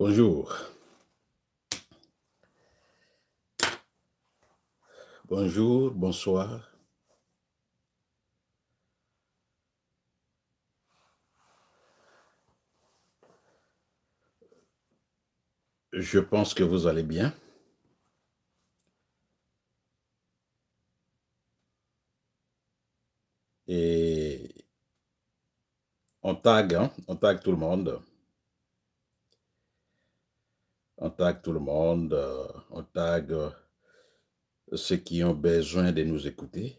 Bonjour. Bonjour, bonsoir. Je pense que vous allez bien. Et on tag tout le monde. On tag tout le monde. On tag ceux qui ont besoin de nous écouter.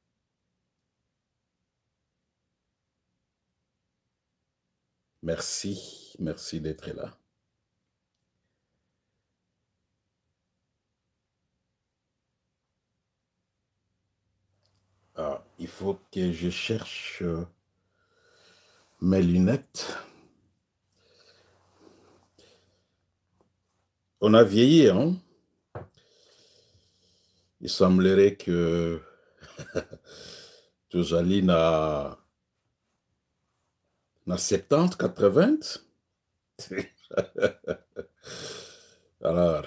Merci, merci d'être là. Il faut que je cherche mes lunettes. On a vieilli, hein? Il semblerait que Tozaline a 70, 80. Alors,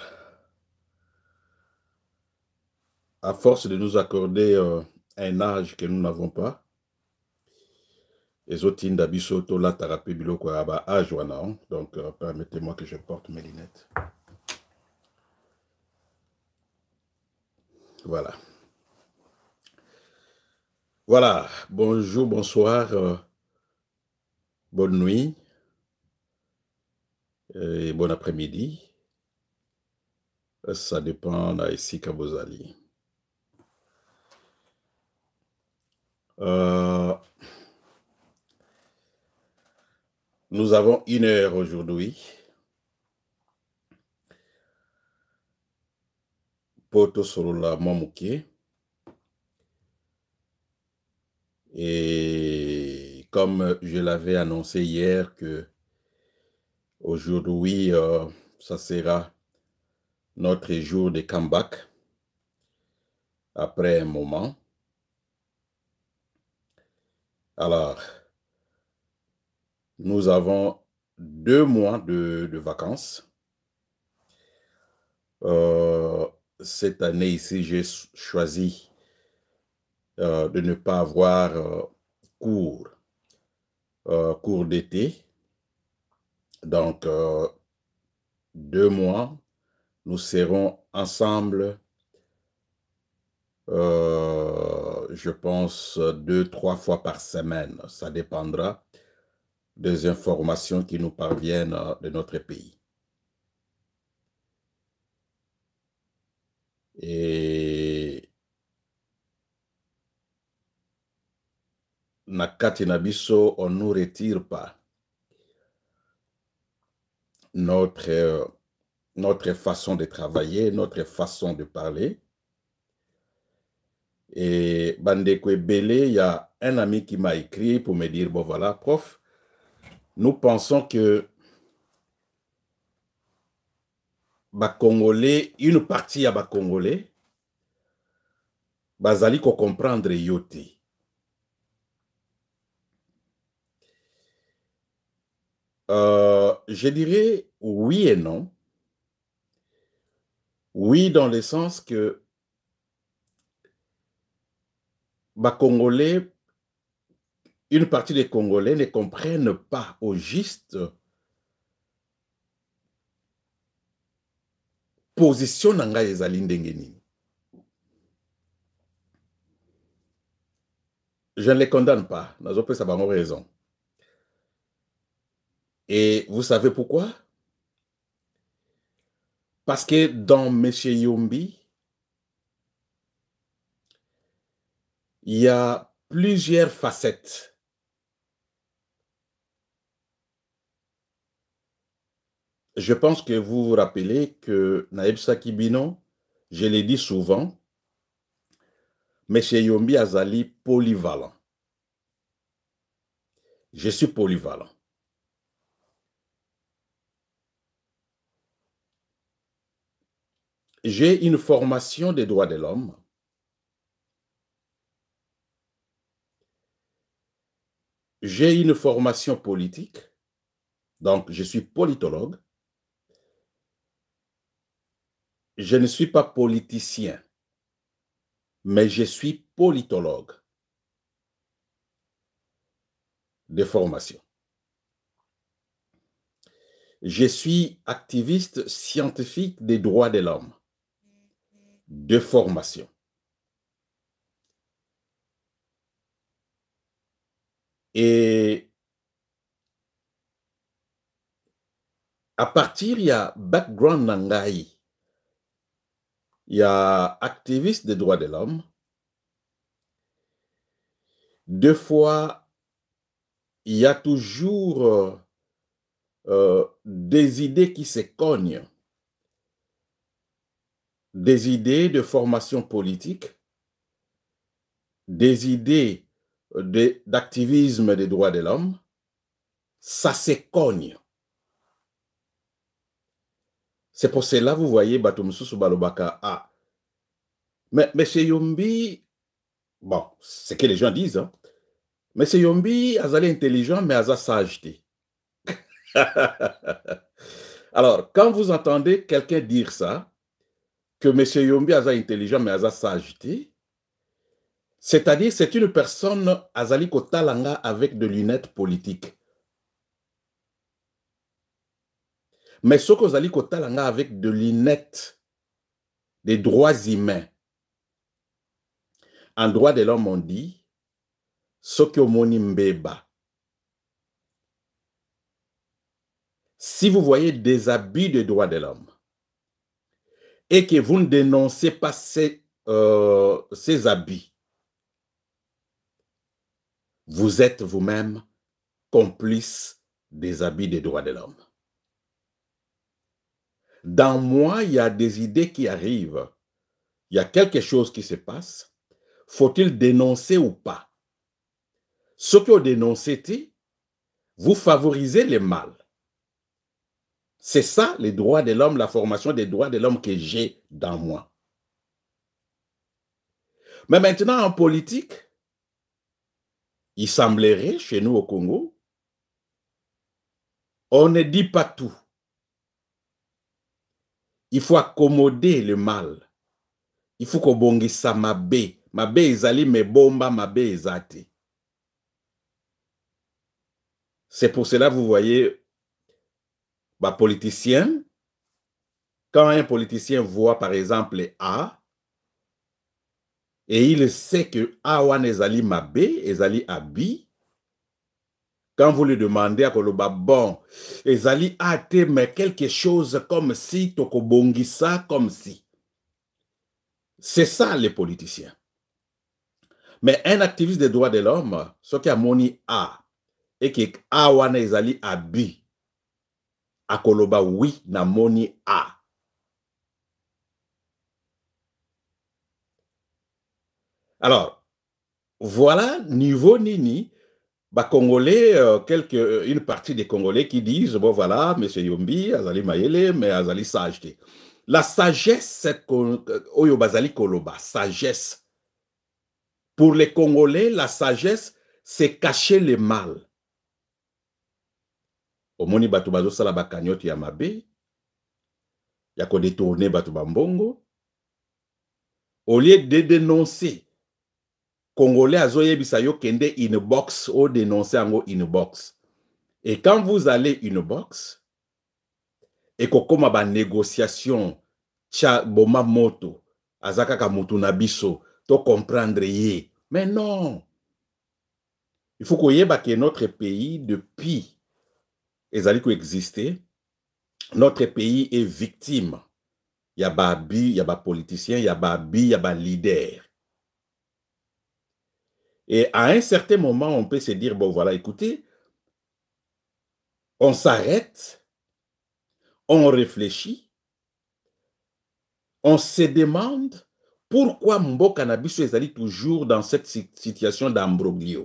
à force de nous accorder un âge que nous n'avons pas, les autres biso to la thérapie biloko aba âge wana. Donc permettez-moi que je porte mes lunettes. Voilà. Voilà. Bonjour, bonsoir, bonne nuit et bon après-midi. Ça dépend de ici qu'à vous allez. Nous avons 1 heure aujourd'hui. Poto Solola Mamouké. Et comme je l'avais annoncé hier que aujourd'hui, ça sera notre jour de comeback après un moment. Alors, nous avons 2 mois de vacances. Cette année ici, j'ai choisi de ne pas avoir cours d'été. Donc, 2 mois, nous serons ensemble, je pense, 2-3 fois par semaine. Ça dépendra des informations qui nous parviennent de notre pays. Et Nakati Nabiso, on ne nous retire pas notre façon de travailler, notre façon de parler. Et Bandekwe Bele, il y a un ami qui m'a écrit pour me dire, bon voilà, prof, nous pensons que Congolais, une partie à Congolais, bazali ko comprendre yote. Je dirais oui et non. Oui, dans le sens que Congolais, une partie des Congolais ne comprennent pas au juste position nanga ezali ndenge nini. Je ne les condamne pas, nazopesa bango raison. Et vous savez pourquoi? Parce que dans M. Yombi, il y a plusieurs facettes. Je pense que vous vous rappelez que Naïb Sakibino, je l'ai dit souvent, M. Yombi azali polyvalent. Je suis polyvalent. J'ai une formation des droits de l'homme. J'ai une formation politique. Donc, je suis politologue. je ne suis pas politicien, mais je suis politologue de formation. Je suis activiste scientifique des droits de l'homme de formation. Et à partir, il y a background Nangai. Il y a activiste des droits de l'homme. Deux fois, il y a toujours des idées qui se cognent. Des idées de formation politique, des idées d'activisme des droits de l'homme, ça se cogne. C'est pour cela, vous voyez, Batumsusu Balobaka, ah, mais M. Yombi, bon, c'est ce que les gens disent, hein. M. Yombi, Azali intelligent, mais Aza sageté. Alors, quand vous entendez quelqu'un dire ça, que M. Yombi Aza intelligent, mais Aza sageté, c'est-à-dire c'est une personne Azali Kotalanga avec de lunettes politiques. Mais ce que Azali Kotalanga avec de lunettes des droits humains, en droit de l'homme, on dit ce que Omoni Mbeba. Si vous voyez des abus des droits de l'homme et que vous ne dénoncez pas ces abus, vous êtes vous-même complice des abus des droits de l'homme. Dans moi, il y a des idées qui arrivent. Il y a quelque chose qui se passe. Faut-il dénoncer ou pas? Ce que vous dénoncez, vous favorisez le mal. C'est ça, les droits de l'homme, la formation des droits de l'homme que j'ai dans moi. Mais maintenant, en politique, il semblerait, chez nous au Congo, on ne dit pas tout. Il faut accommoder le mal. Il faut qu'on bongisa mabe. Mabe ezali me bomba, mabe ezate. C'est pour cela, vous voyez, bah, politicien, quand un politicien voit par exemple A, et il sait que A wan ezali mabe, ezali abi, quand vous lui demandez à Koloba, bon, ezali A te, mais quelque chose comme si, tokobongisa comme si. C'est ça les politiciens. Mais un activiste des droits de l'homme, ce qui a moni A, et que A wana ezali abi, a Koloba oui, na moni A. Alors, voilà, niveau Nini, bah, Congolais, une partie des Congolais qui disent, bon voilà, M. Yombi, Azali Mayele, mais Azali Sageté. La sagesse, Oyo Bazali Koloba, sagesse. Pour les Congolais, la sagesse, c'est cacher le mal. Omoni batu bazo sala bakanyoti ya mabe, ya ko détourner batu bambongo. Au lieu de dénoncer, Congolais azoyebisa yo kende inbox ou dénoncer ango inbox. Et quand vous allez inbox, et kokoma ba négociation, tcha boma moto, azaka ka mutu na biso, to comprendre ye. Mais non. Il faut qu'on y ait que notre pays, depuis ezali coexister, notre pays est victime. Il y a babi, il y a ba politicien, il y a babi, il y a ba leader. Et à un certain moment, on peut se dire, bon voilà, écoutez, on s'arrête, on réfléchit, on se demande pourquoi Mboka na biso ezali toujours dans cette situation d'ambroglio.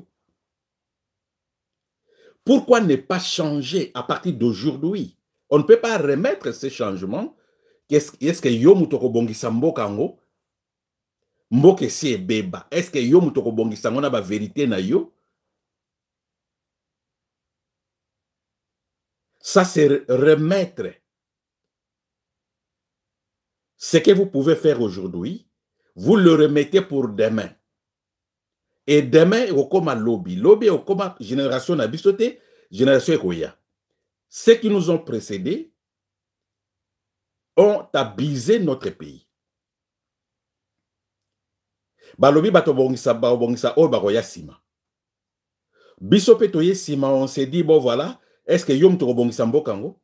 Pourquoi ne pas changer à partir d'aujourd'hui? On ne peut pas remettre ces changements. Est-ce que yo mutoko bongisa mboka ngo? Mboka si ebeba. Est-ce que yo mutoko bongisa ngo na ba vérité na yo? Ça c'est remettre Ce que vous pouvez faire aujourd'hui, vous le remettez pour demain. Et demain, au comme lobby. Lobby au comme génération nabisoté, génération ekoya. Ceux qui nous ont précédés ont abusé notre pays. Balobi bato bongisa o bakoya sima. Biso petoye sima, on s'est dit, bon voilà, est-ce que yom to bongisa mbokango?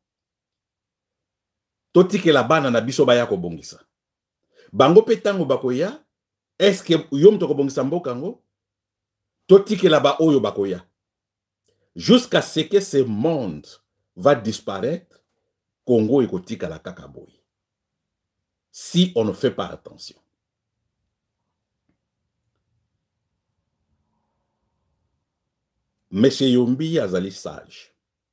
Toti ke la bana na biso baya ko bongisa. Bango petango bakoya, est-ce que yom to bongisa mbokango? Toti ke la ba oyo bakoya. Jusqu'à ce que ce monde va disparaître, Congo et kotika la kakaboy. Si on ne fait pas attention. Monsieur Yombi azali sage.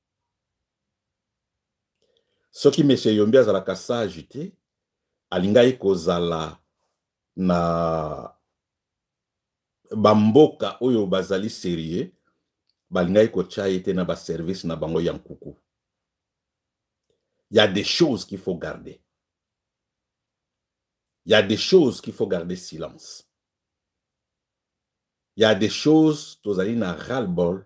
Ce qui Monsieur Yombi azalaka sage te, alingai kozala na bamboka oyo bazali sérieux, balingai kotia ete na ba service na bango yankuku. Il y a des choses qu'il faut garder. Il y a des choses qu'il faut garder silence. Il y a des choses, tozali na ras-le-bol.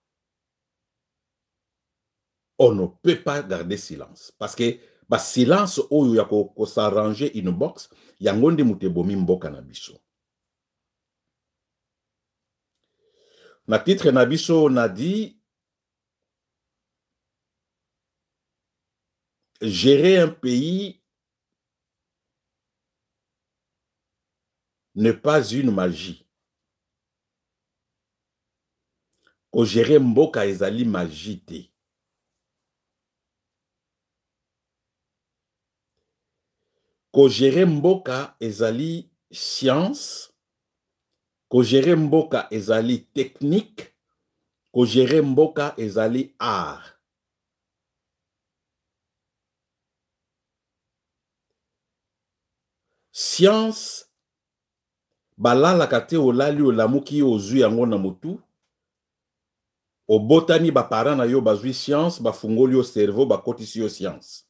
On ne peut pas garder silence. Parce que bah, silence, oyo ya ko s'arranger une box, yangonde mutebomi mboka na biso. Na titre na biso, on a dit gérer un pays n'est pas une magie. Ko gérer mboka ezali magie te. Ko gérer mboka ezali science, ko gérer mboka ezali technique, ko gérer mboka ezali art. Science, balala kate olali olamuki ozui yango na motu, obotani ba parents na yo bazui science, ba fungoli yo cerveau, ba kotisi yo science.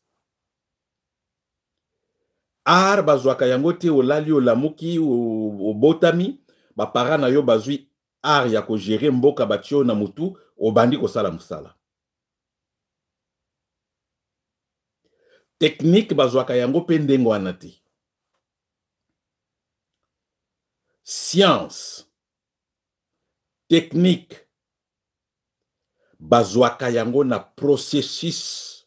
Art bazwaka yango te olali olamuki obotami, ba parents na yo bazui art ya ko gérer mboka batio na motu, obandi ko sala musala. Technique bazwaka yango pe ndengo wana te. Science, technique, bazwaka yango na processus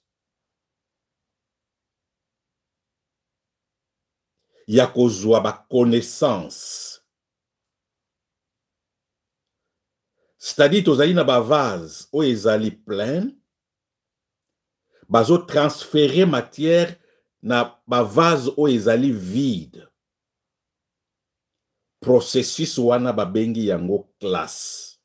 ya kozwa ba connaissance. C'est-à-dire tozali na ba vase o ezali plein, bazo transférer matière na ba vase o ezali vide. Processus wana babengi yango classe.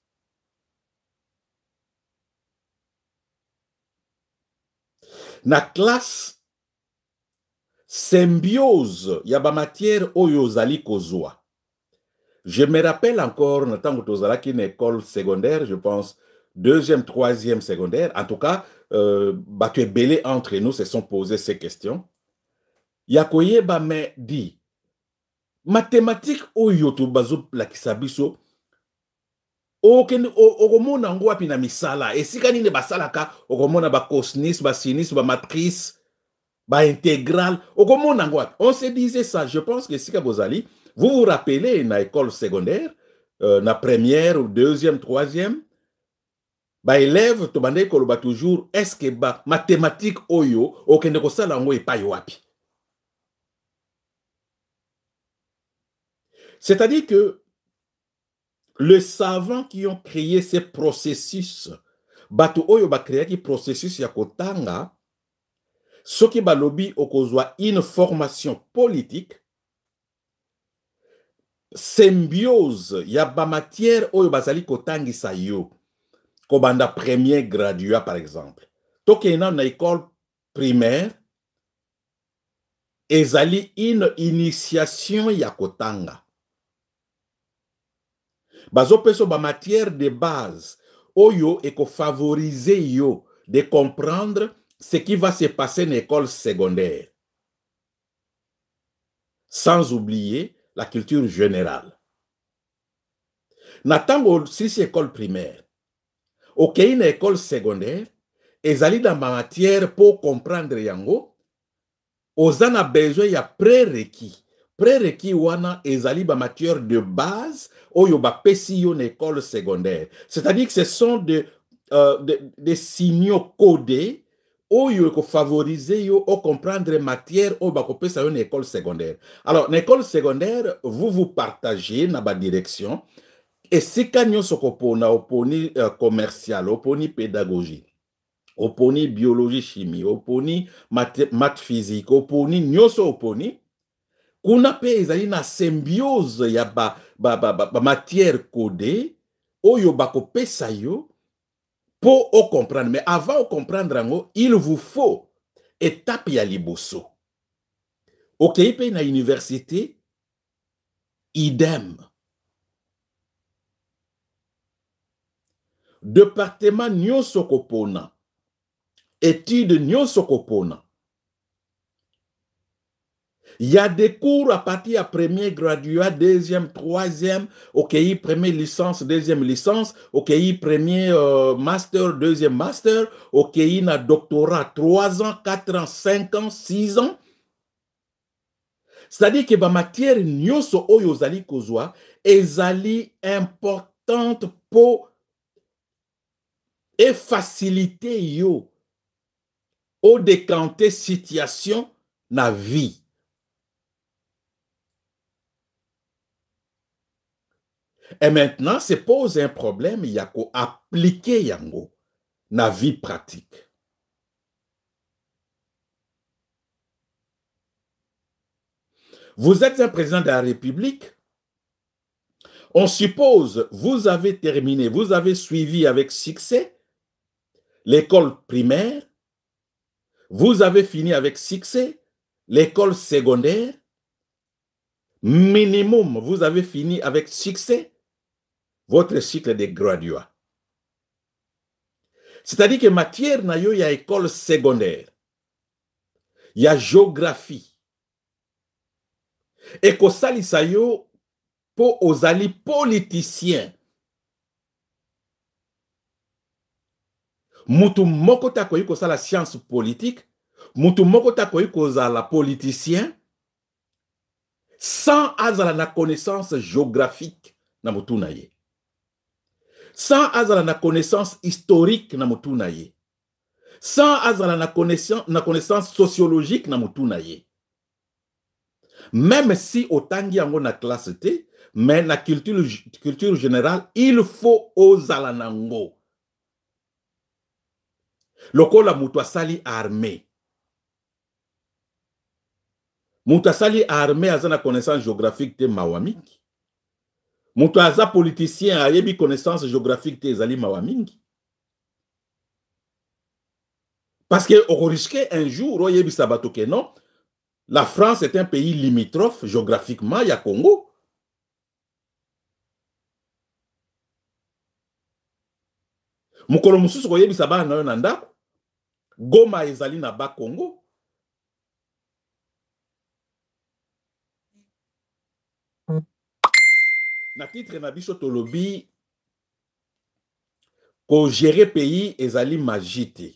Na classe, symbiose ya ba matière oyo zali kozwa. Je me rappelle encore, notamment tozalaki une école secondaire, je pense, 2e, 3e secondaire, en tout cas, batu ebele entre nous se sont posés ces questions. Yakoye ba me dit, mathématique oyo to bazo lakisa biso, okomona ngo wapi na misala, esika nini basalaka, okomona ba cosinus, ba sinus, ba matrice, ba intégrale, okomona ngo wapi. On se disait ça, je pense que sika bozali, vous vous rappelez na école secondaire, na première ou 2e, 3e, ba élève to bande koloba toujours, est-ce que ba mathématique oyo okende ko sala ngo epai wapi? C'est-à-dire que les savants qui ont créé ces processus, bato oyo ba créé qui processus ya kotanga, soki balobi okozwa une formation politique, symbiose ya ba matière oyo bazali kotangisa yo, kobanda premier graduat par exemple. Toke na école primaire, ezali une initiation ya kotanga. Bazo peso ba matière de base oyo eko favoriser yo de comprendre ce qui va se passer dans l'école secondaire. sans oublier la culture générale. Natango sisi école primaire, ok, une école secondaire, ezali dans ma matière pour comprendre yango, ozana besoin ya prérequis. Prérequis wana ezali ba matière de base oyo ba pesi yo na école secondaire. C'est-à-dire que ce sont des signaux codés oyo ko favoriser yo au comprendre matière au ba ko pesa yo na école secondaire. Alors, na école secondaire, vous partagez na ba direction. Et si nyonso kopona oponi commercial, oponi pédagogie, oponi biologie chimie, oponi maths physique, oponi nyonso oponi, kuna pe ezali na symbiose ya ba matière codée oyo bakopesa yo pour comprendre. Mais avant de comprendre, il vous faut étape ya liboso. Ok, pe na université, idem. Département nyonso kopona, étude nyonso kopona. Il y a des cours à partir de premier graduat, deuxième, troisième, ok, première licence, deuxième licence, ok, premier master, deuxième master, ok, na doctorat, 3 ans, 4 ans, 5 ans, 6 ans. C'est-à-dire que ma matière nyonso oyo zali kozwa, ezali importante pour et faciliter yo au décanter situation na vie. Et maintenant, se pose un problème, il y a qu'à appliquer yango na vie pratique. Vous êtes un président de la République, on suppose, vous avez terminé, vous avez suivi avec succès l'école primaire, vous avez fini avec succès l'école secondaire, minimum, vous avez fini avec succès votre cycle de graduat. C'est-à-dire que matière na yo ya école secondaire, il y a géographie. Et que salisa yo pour aux alliés politiciens. Mutu moko ta koyi ko la science politique, mutu moko ta koyi ko la politicien, sans azala na connaissance géographique na mutu na ye. Sans azala na connaissance historique na mutu na ye. Sans azala na connaissance sociologique na mutu na ye. Même si autant yango na classe T, mais na culture générale, il faut ozala nango. Lokola mutu asali armée. Mutu asali armée azana connaissance géographique te mawamiki. Mutu aza politicien ayebi connaissance géographique te ezali mawamingi. Parce que on risque un jour oyebi sabato ke non. La France est un pays limitrophe géographiquement, il y a Congo. Mukolo mususu koyebi saba na yo na ndako. Goma ezali na ba Congo. Na titre na biso tolobi ko gérer pays ezali magite.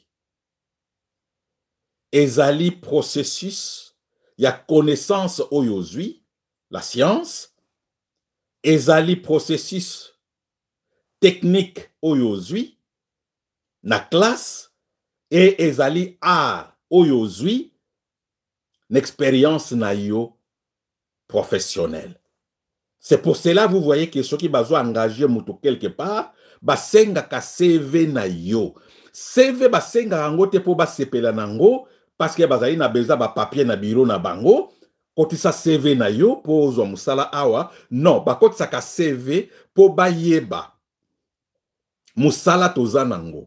Ezali processus il y a connaissance oyozui, la science, ezali processus technique oyozui, na classe, et ezali art oyozui, l'expérience na yo professionnelle. C'est pour cela vous voyez que ceux qui bazo engagé mutu quelque part, basenga ka CV na yo. CV basenga rango te po basepela nango, parce que bazali na beza ba papier na bureau na bango, kotisa CV na yo po ozwa musala awa, non, bakotisa ka CV po bayeba musala toza nango.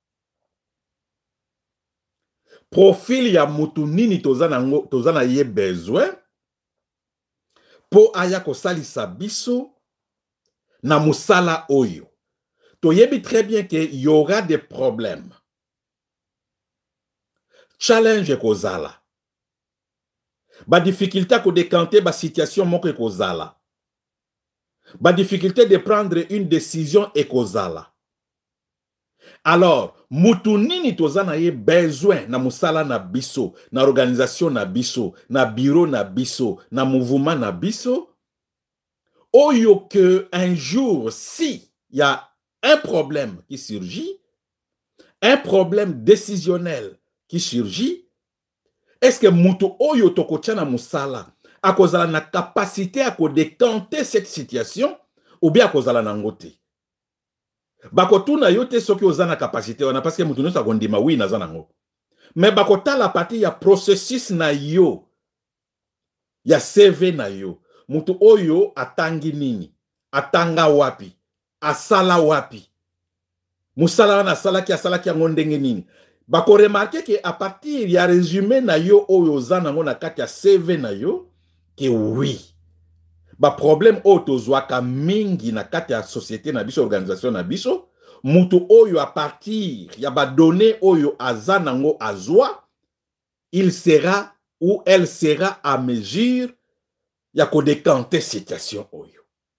Profil ya mutu nini toza nango, toza na ye besoin po aya kosalisa biso na musala oyo. Toyebi très bien que y aura des problèmes. Challenge kozala. Ba difficulté à décanter ba situation moko ekozala. Ba difficulté de prendre une décision ekozala. Alors, mutu nini toza na ye besoin na musala na biso, na organisation na biso, na bureau na biso, na mouvement na biso, oyo que un jour, si il y a un problème qui surgit, un problème décisionnel qui surgit, est-ce que mutu oyo tokotia na musala akozala na capacité à décanter cette situation ou bien akozala na ngote? Bakotuna yote soki oza na capacité wana parce que mutu nyonso akondima oui naza nango. Mais bakotala parti ya processus na yo, ya CV na yo. Mutu oyo atangi nini? Atanga wapi? Asala wapi? Musala wana asalaki yango ndenge nini? Bako remarquer que à partir ya résumé na yo oyo oza nango na kati ya CV na yo, que oui. Ba problème oyo tozwaka mingi na kati ya société na biso, organisation na biso, mutu oyo à partir ya ba données oyo aza nango azwa, il sera ou elle sera à mesure ya ko décanter situation oyo.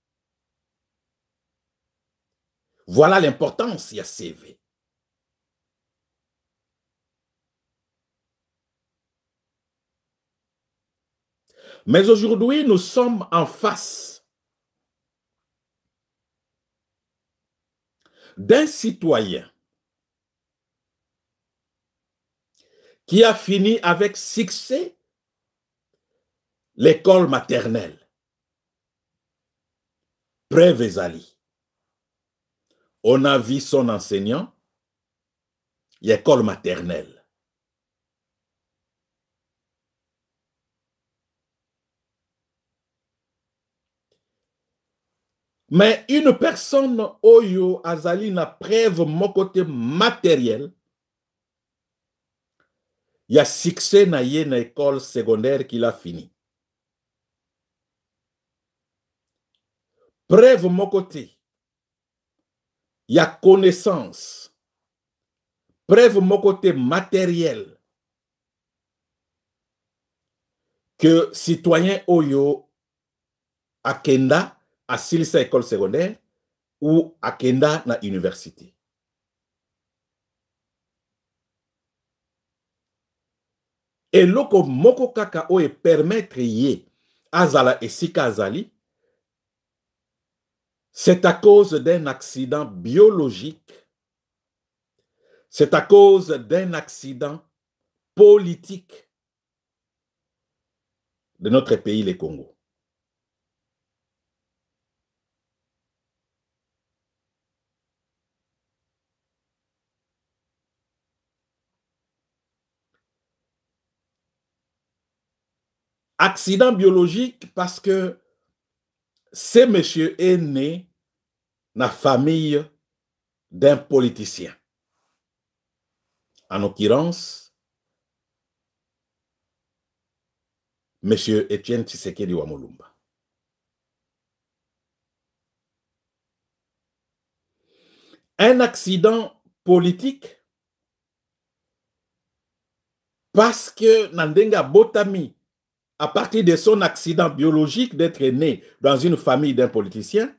Voilà l'importance ya CV. Mais aujourd'hui, nous sommes en face d'un citoyen qui a fini avec succès l'école maternelle. Pré-Vézali. On a vu son enseignant, l'école maternelle. Mais une personne oyo azali na preuve mon côté matériel, il y a succès na ye na école secondaire qu'il a fini. Preuve mon côté, il y a connaissance. Preuve mon côté matériel que citoyen oyo akenda à silisa école secondaire ou akenda na université. Et loko moko kaka oye permettre ye azala esika azali, c'est à cause d'un accident biologique, c'est à cause d'un accident politique de notre pays, le Congo. Accident biologique parce que ce monsieur est né dans la famille d'un politicien. En l'occurrence, monsieur Etienne Tshisekedi Wamolumba. Un accident politique parce que Nandenga Botami, à partir de son accident biologique d'être né dans une famille d'un politicien,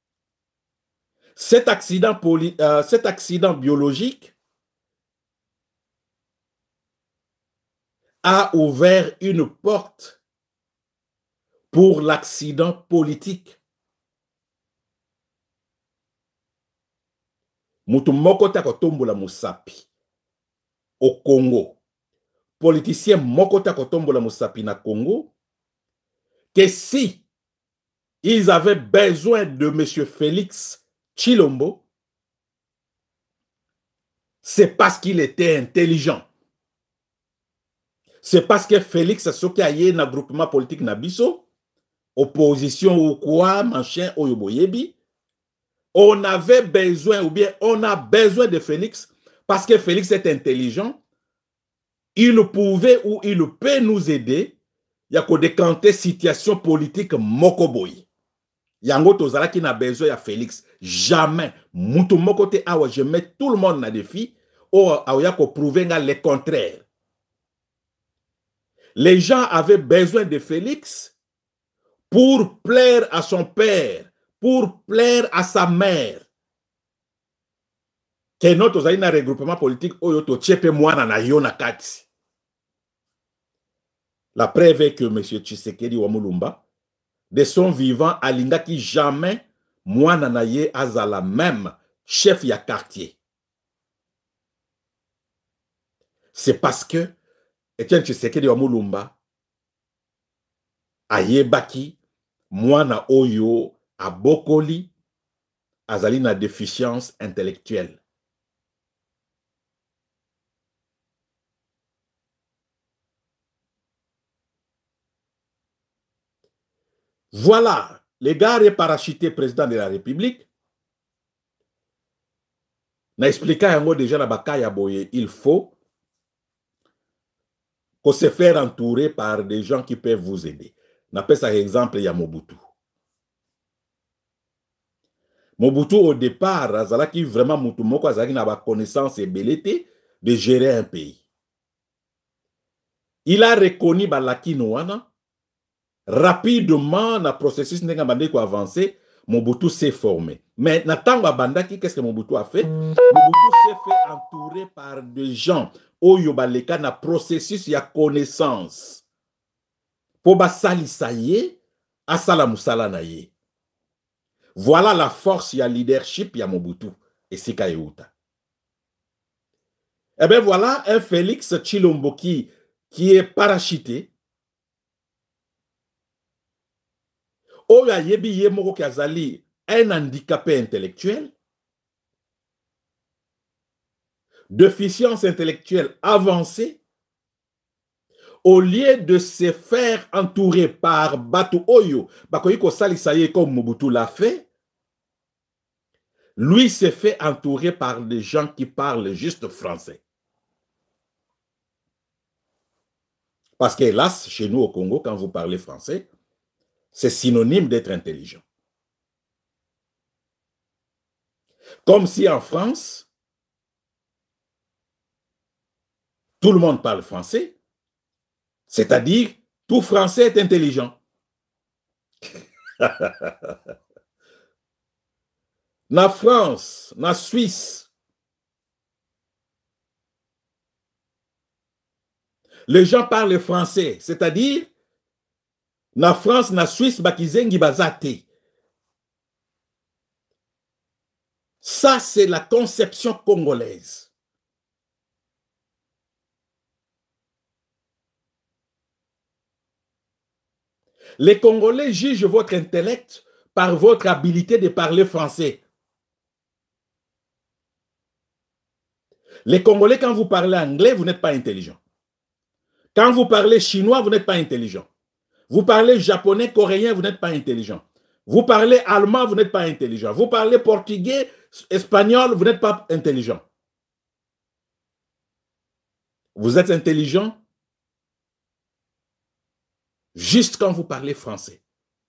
cet accident biologique a ouvert une porte pour l'accident politique. Mutu moko ta kotombola musapi au Congo. Politicien moko ta kotombola musapi na Congo, que si ils avaient besoin de M. Félix Tshilombo, c'est parce qu'il était intelligent. C'est parce que Félix soki aye na groupement politique na biso, opposition ou quoi, machin, oyoboyebi, on avait besoin, ou bien on a besoin de Félix, parce que Félix est intelligent, il pouvait ou il peut nous aider, il y a qu'au décanter situation politique mokoboyi. Yango tozala qui n'a besoin de Félix. Jamais. Moutou mokote awa, je mets tout le monde na défi, ou awa ko prouver le contraire. Les gens avaient besoin de Félix pour plaire à son père, pour plaire à sa mère. Que notre regroupement politique oyoto tchepe mwana na yona kati. La preuve est que M. Tshisekedi Wamulumba, de son vivant, alingaki jamais mwana na ye azala même chef ya quartier. C'est parce que Etienne Tshisekedi Wamulumba ayebaki mwana oyo abokoli azali na déficience intellectuelle. Voilà, les gars parachutés président de la République. Na expliqué un mot déjà la bakaya boye, il faut qu'on se faire entourer par des gens qui peuvent vous aider. On appelle ça exemple, il y a Mobutu. Mobutu, au départ, azalaki vraiment Mutumoko, azalaki na ba connaissance et belleté de gérer un pays. Il a reconnu Balaki Noana. Rapidement, dans le processus n'a avancé, Mobutu s'est formé. Mais Natanga Bandaki, qu'est-ce que Mobutu a fait? Mobutu s'est fait entourer par des gens au Yobaleka na processus ya connaissance. Pour basali saye, asala musala na ye. Voilà la force ya leadership ya Mobutu et Sika Euta. Eh bien voilà un Félix Tshilombo qui est parachuté. Oya yebi ye moko kazali un handicapé intellectuel, déficience intellectuelle avancée, au lieu de se faire entourer par Batu Oyo, Bakoyiko Salisaye comme Mobutu l'a fait, lui s'est fait entourer par des gens qui parlent juste français. Parce que hélas, chez nous au Congo, quand vous parlez français, c'est synonyme d'être intelligent. Comme si en France, tout le monde parle français, c'est-à-dire tout français est intelligent. Na France, na Suisse, les gens parlent français, c'est-à-dire na France, na Suisse, bakizengi bazate. Ça, c'est la conception congolaise. Les Congolais jugent votre intellect par votre habilité de parler français. Les Congolais, quand vous parlez anglais, vous n'êtes pas intelligent. Quand vous parlez chinois, vous n'êtes pas intelligent. Vous parlez japonais, coréen, vous n'êtes pas intelligent. Vous parlez allemand, vous n'êtes pas intelligent. Vous parlez portugais, espagnol, vous n'êtes pas intelligent. Vous êtes intelligent juste quand vous parlez français.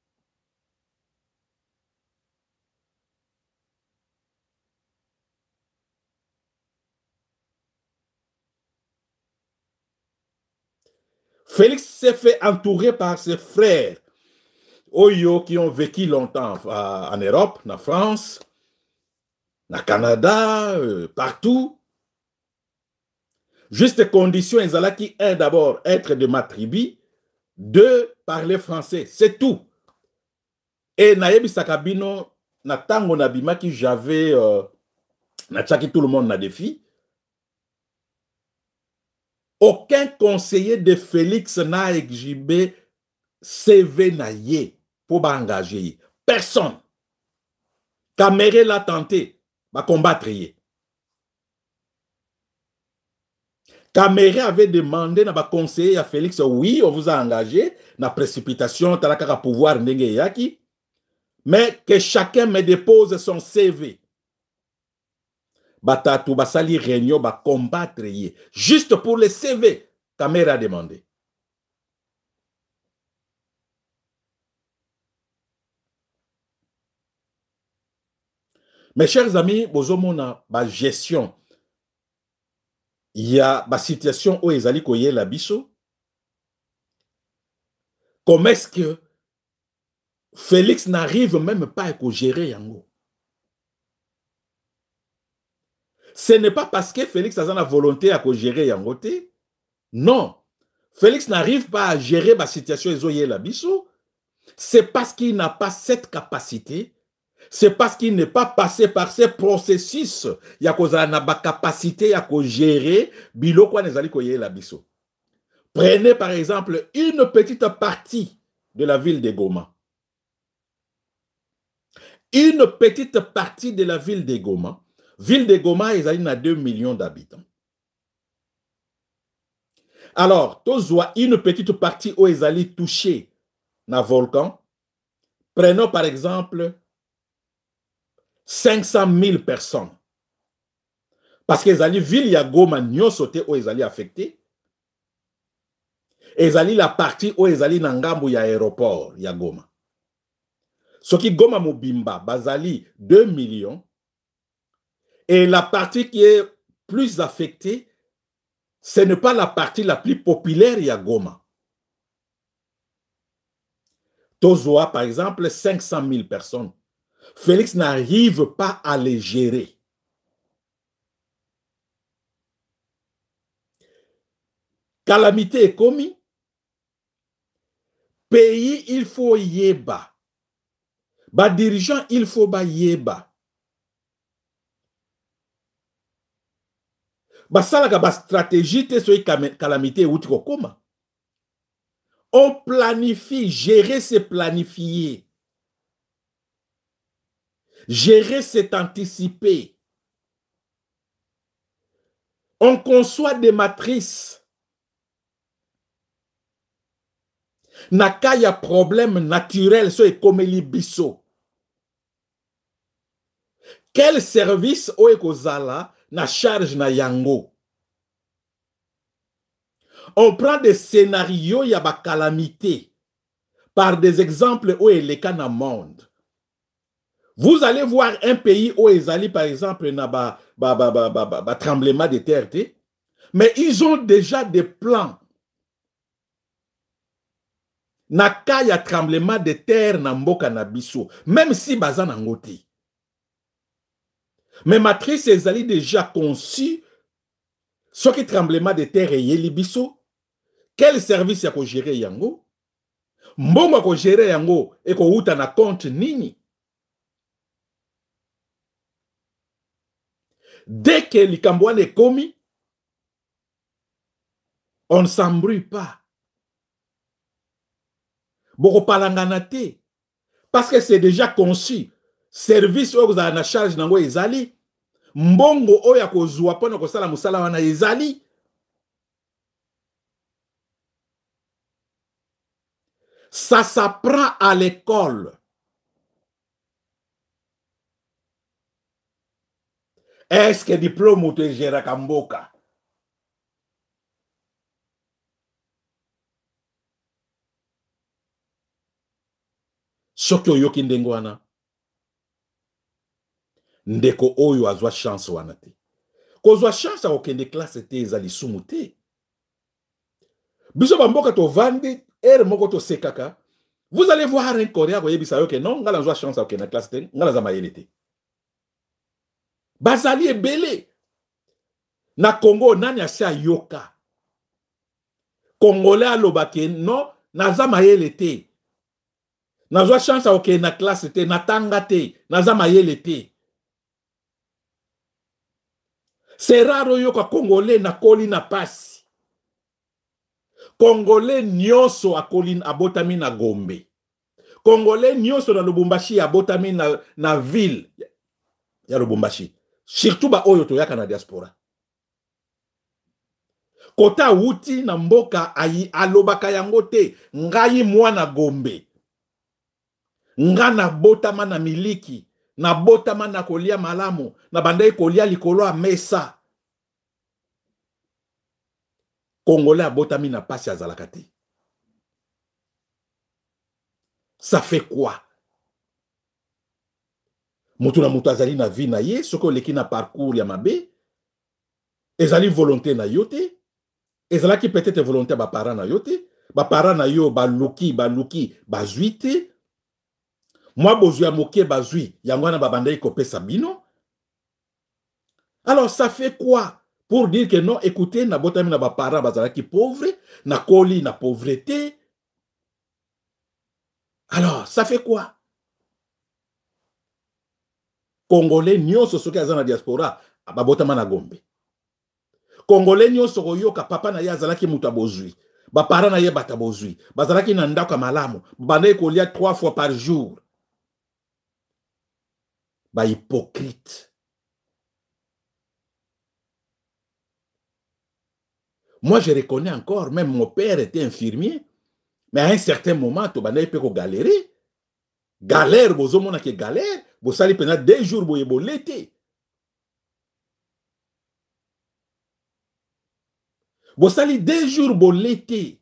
Félix s'est fait entourer par ses frères Oyo qui ont vécu longtemps en Europe, en France, au Canada, partout. Juste condition, ils allaient qui un d'abord être de ma tribu, deux parler français, c'est tout. Et Nayebi Sakabino, na tango nabima qui j'avais na tchaki tout le monde na défi. Aucun conseiller de Félix n'a exhibé CV naye pour engager. Personne. Caméré l'a tenté, va combattre. Caméré avait demandé à conseiller à Félix, oui, on vous a engagé, na précipitation, talaka pouvoir ndenge yaki, mais que chacun me dépose son CV. Batatu basali réunion ba combattre juste pour le CV. Caméré a demandé. Mes chers amis, bozomona ba gestion. Il y a ba situation où ezali koye la biso. Comment est-ce que Félix n'arrive même pas à gérer Yango? Ce n'est pas parce que Félix a la volonté à gérer Yango. Non. Félix n'arrive pas à gérer la situation de la biso. C'est parce qu'il n'a pas cette capacité. C'est parce qu'il n'est pas passé par ces processus. Il y a une capacité à gérer biloko nezali koye la biso. Prenez par exemple une petite partie de la ville de Goma. Une petite partie de la ville de Goma. Ville de Goma, ils ont 2 millions d'habitants. Alors, tozwa une petite partie où ils allaient toucher na volcan. Prenons par exemple 500 000 personnes. Parce qu'ils allaient ville ya Goma nyo sauté où ils allaient affecter. Et ils allaient la partie où ils allaient nangambu ya aéroport ya Goma. Ce qui Goma Mobimba, bazali 2 millions. Et la partie qui est plus affectée, ce n'est pas la partie la plus populaire, ya Goma. Tozoa, par exemple, 500 000 personnes. Félix n'arrive pas à les gérer. Calamité est commise. Pays, il faut yeba. Ba dirigeant, il faut ba yeba. Basalaka ba stratégie te soy calamité ou koma. On planifie, gérer c'est planifier. Gérer c'est anticiper. On conçoit des matrices. Naka ya problème naturel so ekomeli biso. Quel service o ekozala na charge na yango? On prend des scénarios ya ba calamité par des exemples où il est dans le monde. Vous allez voir un pays où ils allaient par exemple na ba tremblement de terre, mais ils ont déjà des plans. Na kaya tremblement de terre na mboka na biso, même si bazan ngoti. Mais matrice ezali déjà conçu ce qui tremblement de terre et yeli biso. Quel service ya ko gérer yango? Mbongo ko gérer yango et ko uta na compte nini? Dès que l'ikambouane est commis, on ne s'embrouille pas. Boko palanganate. Parce que c'est déjà conçu. Service où vous avez na charge nango ezali. Mbongo oya ko zwa pona ko sala musala wana ezali. Ça s'apprend à l'école. Est-ce que diplôme ou te gère kamboka? Soki oyoki ndengo wana. Ndeko oyo azwa chance wana te. Kozwa chance a okende classe te ezali sumu te. Biso bamboka to vandi ere moko to sekaka. Vous allez voir un Coréen ko yebisa yo ke non ngala azwa chance a okende classe te ngala za mayele te. Bazali ebele. Na Congo nani asa yoka. Congolais alobake non naza mayele te. Nazwa chance a okende na classe te natanga te naza mayele te. C'est rare yoka Congolais na koli na pasi. Congolais nyonso akoli abotami na Gombe. Congolais nyonso na Lubumbashi abotami na ville ya Lubumbashi. Surtout ba oyo toyaka na diaspora. Kota wuti na mboka ayi alobaka yango te ngai mwana Gombe. Nga na botama na miliki. Na botama na kolia malamu. Na bandai kolia likolo a mesa. Congolais a botami na pasi azalakati. Ça fait quoi? Mutu na mutu azali na vie na ye. Soko leki na parcours ya mabe. Ezali volonté na yote. Ezalaki peut-être volonté ba parents na yote. Ba parents na yo ba luki bazui te. Moi bozui ya moke bazui yango na babanda kopé sabino. Alors ça fait quoi pour dire que non, écoutez, na botami na ba parents bazalaki pauvre, na koli na pauvreté. Alors ça fait quoi? Congolais nyonso soki aza na diaspora babotama na Gombe. Congolais nyonso koyoka papa na ye azalaki muta bozui. Ba parents na ye bata bozui. Bazalaki na ndako malamu. Banda kolia 3 fois par jour. Ba hypocrite. Moi je reconnais encore, même mon père était infirmier, mais à un certain moment to banda peut ko galérer. Galère bozo mona ke galère, bo sali pena 2 jours boye bo l'été. Bo sali 2 jours bo l'été.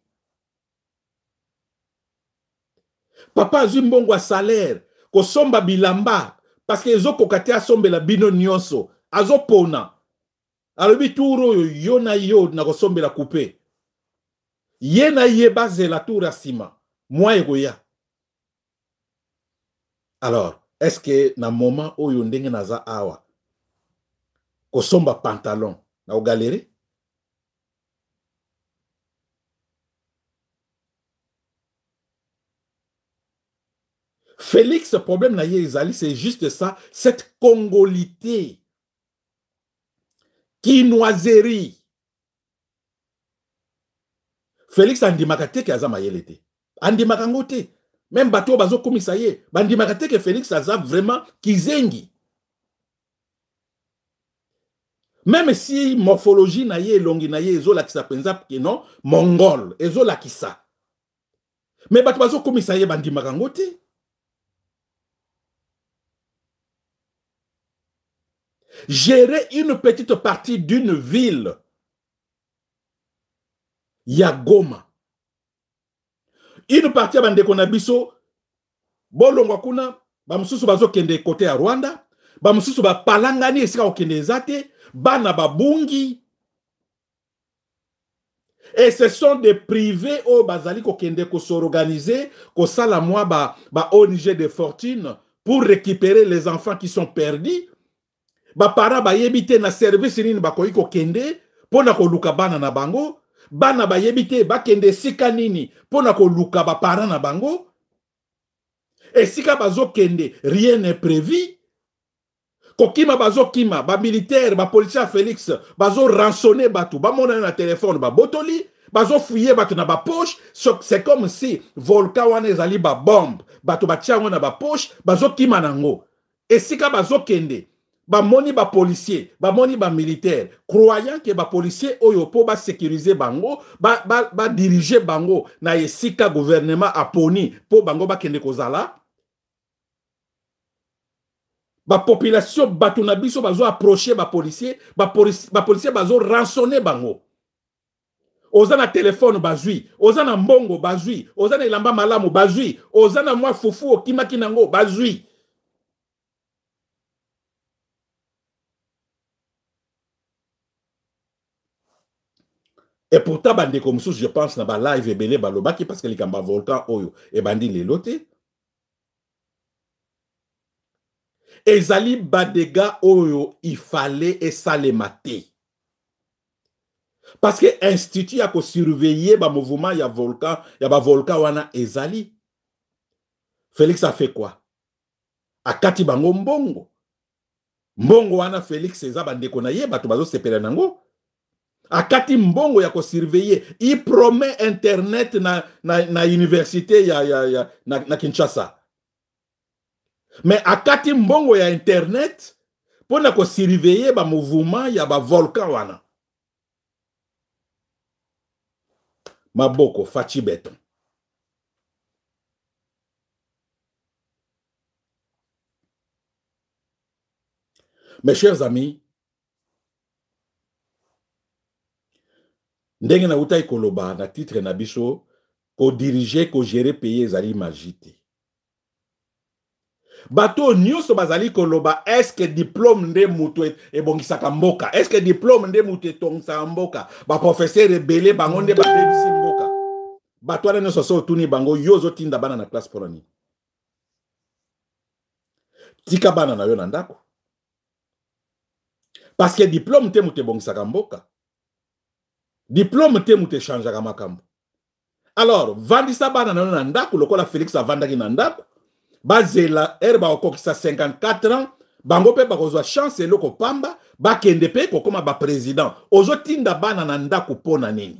Papa zimbongo a salaire ko somba bilamba parce que ezo kokate asombe la bino nyonso azo pona. Alobi touro yo na yo na ko sombe la coupé. Ye na ye base la tour asima. Moi egoya. Alors, est-ce que na moment oyo ndenge naza awa ko somba pantalon na o galérer? Félix, le problème na ye ezali, c'est juste ça, cette congolité, quinoiserie. Félix andimaka te ke aza mayele te. Andimaka ngo te. Même bato bazo komisa ye, bandimaka te ke Félix aza vraiment kizengi. Même si morphologie na ye longi na ye ezola kisa penza ke non, mongol ezola kisa. Mais bato bazo komisa ye bandimaka ngo te. Gérer une petite partie d'une ville, ya Goma. Une partie bande konabiso, bolongwa kuna, ba mususu bazo kende côté à Rwanda, ba mususu ba palangani esika okende zate, bana babungi. Et ce sont des privés au bazali ko kende ko s'organiser, ko sala moi ba ONG de fortune pour récupérer les enfants qui sont perdus. Ba para ba yebite na service nini ba koiko kende pona ko luka bana na bango, bana ba yebite ba kende sika nini pona ko luka ba para na bango. Et sika bazo kende rien n'est prévu. Kokima bazo kima ba militaire ba policier Félix bazo rançonner batu ba mona na téléphone ba botoli bazo fouiller batu na ba poche. C'est comme si volcan wana ezali ba bombe batu ba tiango na ba poche bazo kima nango. Et sika bazo kende ba moni ba policier, ba moni ba militaire, croyant que ba policier oyo po ba sécuriser bango, ba diriger bango na esika gouvernement aponi po bango ba kende kozala. Ba population batu na biso bazo approcher ba policier bazo rançonner bango. Oza na téléphone bazui, oza na mbongo bazui, oza na elamba malamu bazui, oza na mwa fufu okimaki nango bazui. Et pourtant, bande comme ça, je pense, na ba live ebele balobaki parce que les kamba volcan oyo et bandi les loté. Ezali badega oyo il fallait et ça les mater. Parce que institut a ko surveiller ba mouvement ya volcan, ya ba volcan wana ezali. Félix a fait quoi? Akati bango mbongo. Mbongo wana Félix eza bande ko na ye bato bazo sepela nango. Akati mbongo ya ko surveiller, il promet internet na université na Kinshasa. Mais akati mbongo ya internet pona ko surveiller ba mouvement ya ba volcan wana. Maboko fachi beton. Mes chers amis, ndenge na utai koloba na titre na biso ko diriger ko gérer payer ezali magite. Bato nyonso bazali koloba est-ce que diplôme nde mutu ebongisaka mboka? Est-ce que diplôme nde mutu etongisaka mboka? Ba professeur ebele bango nde babebisi mboka. batwana ne soso tuni bango yozo tinda bana na classe pour nini. Tika bana na yo na ndako. Parce que diplôme te mute bongsaka mboka. Diplôme te mute changeaka makambo. Alors, vandisa bana na yo na ndako lokola Félix avandaki na ndako. Bazela erba okokisa 54 ans, bango pe bakozwa chance eloko pamba, bakende pe kokoma ba président. Ozo tinda bana na ndako pona nini.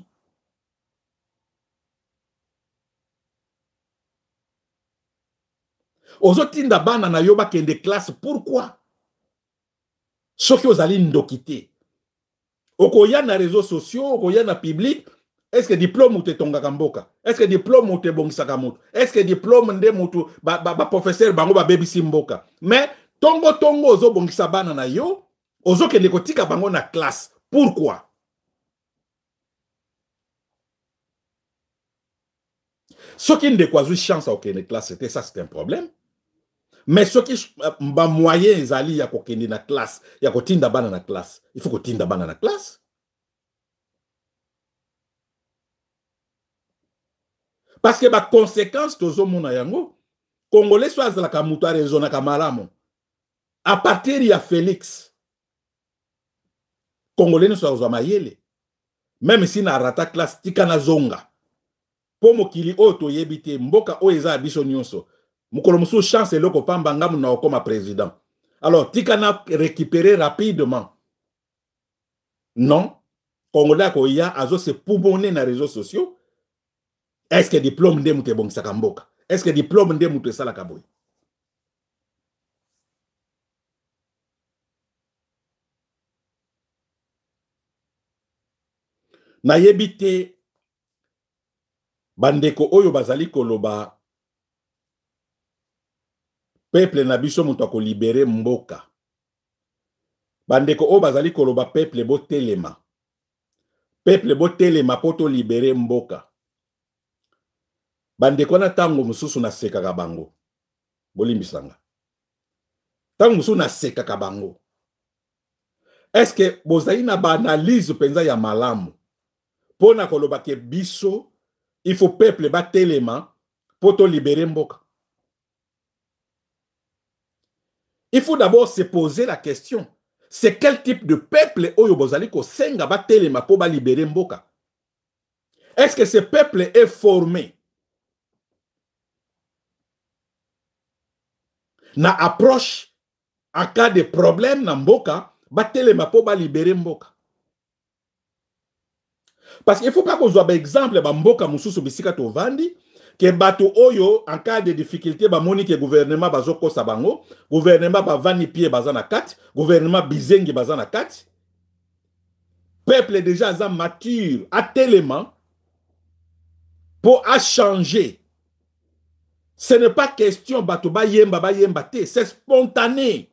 Ozo tinda bana na yo bakende classe, pourquoi? Soki ozali ndokité. Okoya na réseaux sociaux, okoya na public, est-ce que diplôme ou te tongaka mboka? Est-ce que diplôme ou te bongsaka moto? Est-ce que diplôme nde moto ba professeur bango ba bebisi mboka? Mais tongo ozo bongisa bana na yo, ozo kende kotika bango na classe. Pourquoi? Soki nde kwa zui chance au kende classe, c'était ça, c'est un problème. Mais ce qui ba moyen ezali ya kokende na classe, ya kotinda bana na classe, il faut kotinda bana na classe. Parce que ba conséquence tozo mona yango, Congolais soit la kamuta rezona kamalamo. À partir ya Félix, Congolais ne soit mayele. Même si na rata classe tika na zonga. Po mokili oto yebite mboka o eza biso nyonso. Mukolo musu chance eloko pamba ngamu na okoma président. Alors tika na récupérer rapidement. Non, Congolais ko ya azo se poubonner na réseaux sociaux. Est-ce que diplôme nde mute bongsaka mboka? Est-ce que diplôme nde mute sala kaboy? Na yebite bandeko oyo bazali koloba peuple na biso mutu ko libérer mboka. Bandeko oyo bazali koloba peuple bo telema. Peuple bo telema poto libérer mboka. Bandeko na tango mususu na sekaka bango. Bolimbisanga. Tango mususu na sekaka bango. Est-ce que bozali na ba analyse penza ya malamu? Pona koloba ke biso, il faut peuple ba telema poto libérer mboka. Il faut d'abord se poser la question. C'est quel type de peuple oyo bozali ko senga ba telema po ba libérer mboka? Est-ce que ce peuple est formé na approche en cas de problème na mboka ba telema po ba libérer mboka? Parce qu'il ne faut pas qu'on soit exemple ba mboka mususu bisika to vandi que bato oyo en cas de difficulté ba moni ke gouvernement bazoko sabango, gouvernement ba vani pied bazana kati, gouvernement bizengi bazana kati. Peuple déjà za mature à tellement pour à changer. Ce n'est pas question bato ba yemba te, c'est spontané.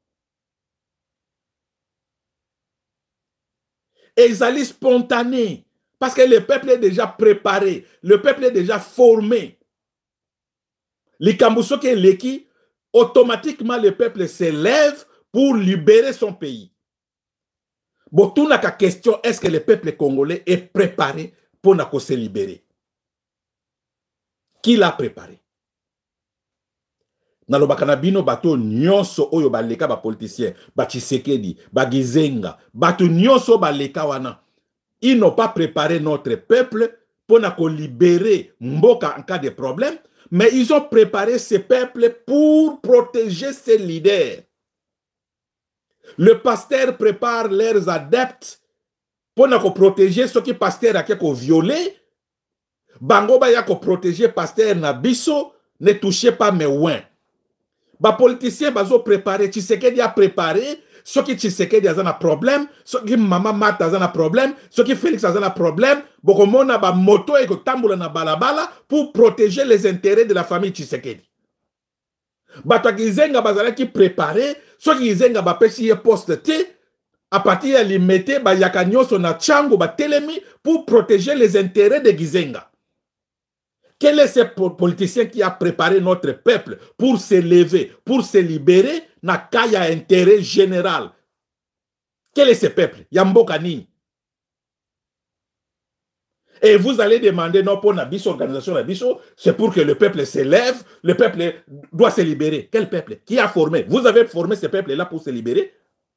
Et ils allaient spontané. Parce que le peuple est déjà préparé. Le peuple est déjà formé. Les Kambusoke et Leki, automatiquement le peuple s'élève pour libérer son pays. Bon, tout n'a qu'à question, est-ce que le peuple congolais est préparé pour se libérer? Qui l'a préparé? Nalobakana bino bato nyonso oyo baleka ba politicien, ba Tshisekedi, ba Gizenga, bato nyonso baleka wana. Ils n'ont pas préparé notre peuple pour libérer Mboka en cas de problème, mais ils ont préparé ce peuple pour protéger ses leaders. Le pasteur prépare leurs adeptes pour protéger ceux qui pasteur a violé. Bango ba ya ko protéger pasteur na biso, ne touchez pas mes ouins. Ba politicien bazo préparé, Tshisekedi a préparé. Ceux qui Tshisekedi a un problème, ceux qui Mama Mata a un problème, ceux qui Félix a un problème, beaucoup na ba moto et ko tamboula na balabala pour protéger les intérêts de la famille Tshisekedi. Bata Gizenga bazala qui préparé, ceux qui Gizenga ba pesi poste T, à partir de l'immédiat ba yakanyo son na chango ba telemi pour protéger les intérêts de Gizenga. Quel est ce politicien qui a préparé notre peuple pour se lever, pour se libérer, na kaya intérêt général? Quel est ce peuple? Yamboka nini? Et vous allez demander, non, pour Nabiso, organisation Nabiso, c'est pour que le peuple s'élève, le peuple doit se libérer. Quel peuple? Qui a formé? Vous avez formé ce peuple-là pour se libérer?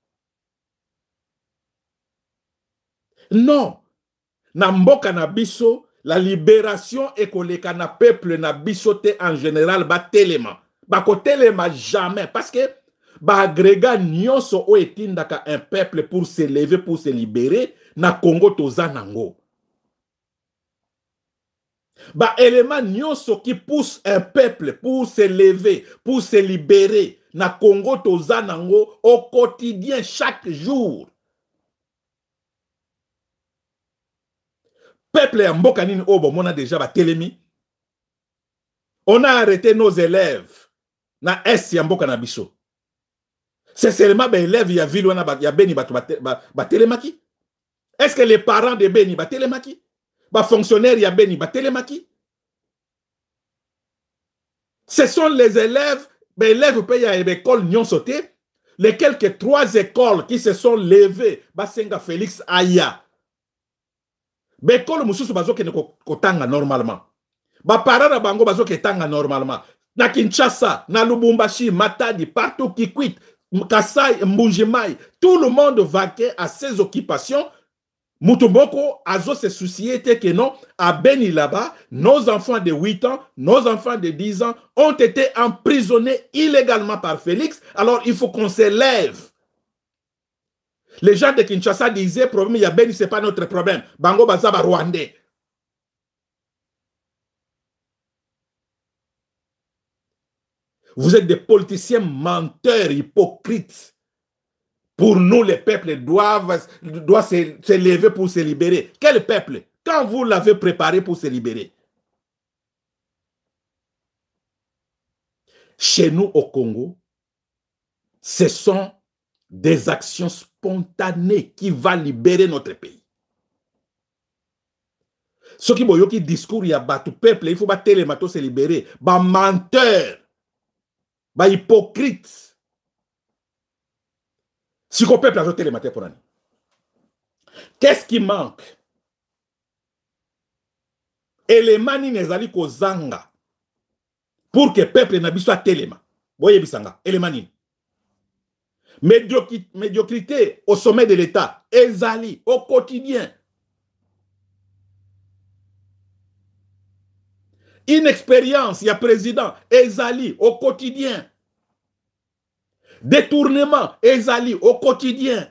Non. Namboka Nabiso, la libération est koleka na peuple Nabiso te en général, ba telema. Ba ko telema jamais. Parce que, ba agrega nyonso o etindaka un peuple pour se lever, pour se libérer, na Congo toza nango. Ba élément nyonso qui pousse un peuple pour se lever, pour se libérer, na Congo toza nango au quotidien, chaque jour. Peuple ya mboka nini obo mona déjà ba telemi. On a arrêté nos élèves na est ya mboka na biso. C'est seulement ba élèves ya ville wana ya beni ba telemaki. Est-ce que les parents de beni ba telemaki? Ba fonctionnaires ya beni ba telemaki? Ce sont les élèves, les élèves payent à l'école Nyon Sauté, les quelques 3 écoles qui se sont levées, Basenga Félix Aya. L'école Moussous Bazo qui ne kotanga normalement. Ba parana bango Bazo qui tanga normalement. Na Kinshasa, na Lubumbashi, Matadi, partout qui quitte, Kassai, Mbujimai, tout le monde vaquait à ses occupations. Mutumboko Azo se souciait que non, à Beni là-bas, nos enfants de 8 ans, nos enfants de 10 ans ont été emprisonnés illégalement par Félix. Alors il faut qu'on s'élève. Les gens de Kinshasa disaient, problème, il y a Beni, ce n'est pas notre problème. Bango Bazaba Rwandais. Vous êtes des politiciens menteurs, hypocrites. Pour nous, les peuples doivent se lever pour se libérer. Quel peuple? Quand vous l'avez préparé pour se libérer? Chez nous, au Congo, ce sont des actions spontanées qui vont libérer notre pays. Ce qui veut dire discours, il y a tout peuple, il faut battre les matos se libérer. Bah menteur, bah hypocrite. Si le peuple a jeté les matins pour l'année. Qu'est-ce qui manque? Élément ni nezali ko zanga pour que le peuple n'a soit téléma. Voyez bisanga, élément ni. Médiocrité au sommet de l'État, ezali au quotidien. Inexpérience, il y a président, ezali au quotidien. Détournement, ezali au quotidien.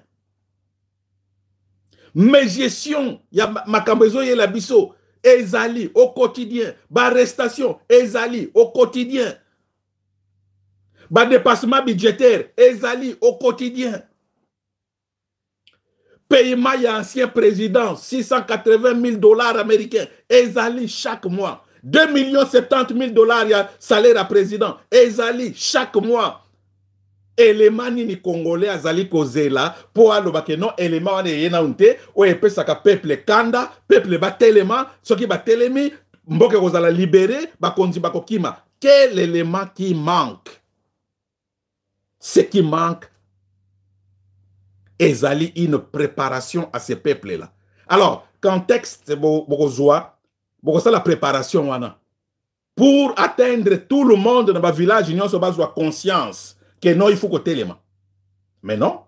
Mégestion, il y a makambezo y la biso, ezali au quotidien. Arrestation, ezali au quotidien. Dépassement budgétaire, ezali au quotidien. Paiement y a ancien président, 680 000 $ américains, ezali chaque mois. 2 70 000 $ il y a salaire à président, ezali chaque mois. Élément ni congolais azali kozela pour alobake non élément wana yena unte o epesaka peuple kanda peuple batelema soki batelemi mboke kozala libéré bakonzi bakokima. Quel élément qui manque? Ce qui manque ezali une préparation à ces peuples là. Alors contexte bokozwa bokosa la préparation wana pour atteindre tout le monde dans ba village union so bazwa conscience que non, il faut que l'élément. Mais non.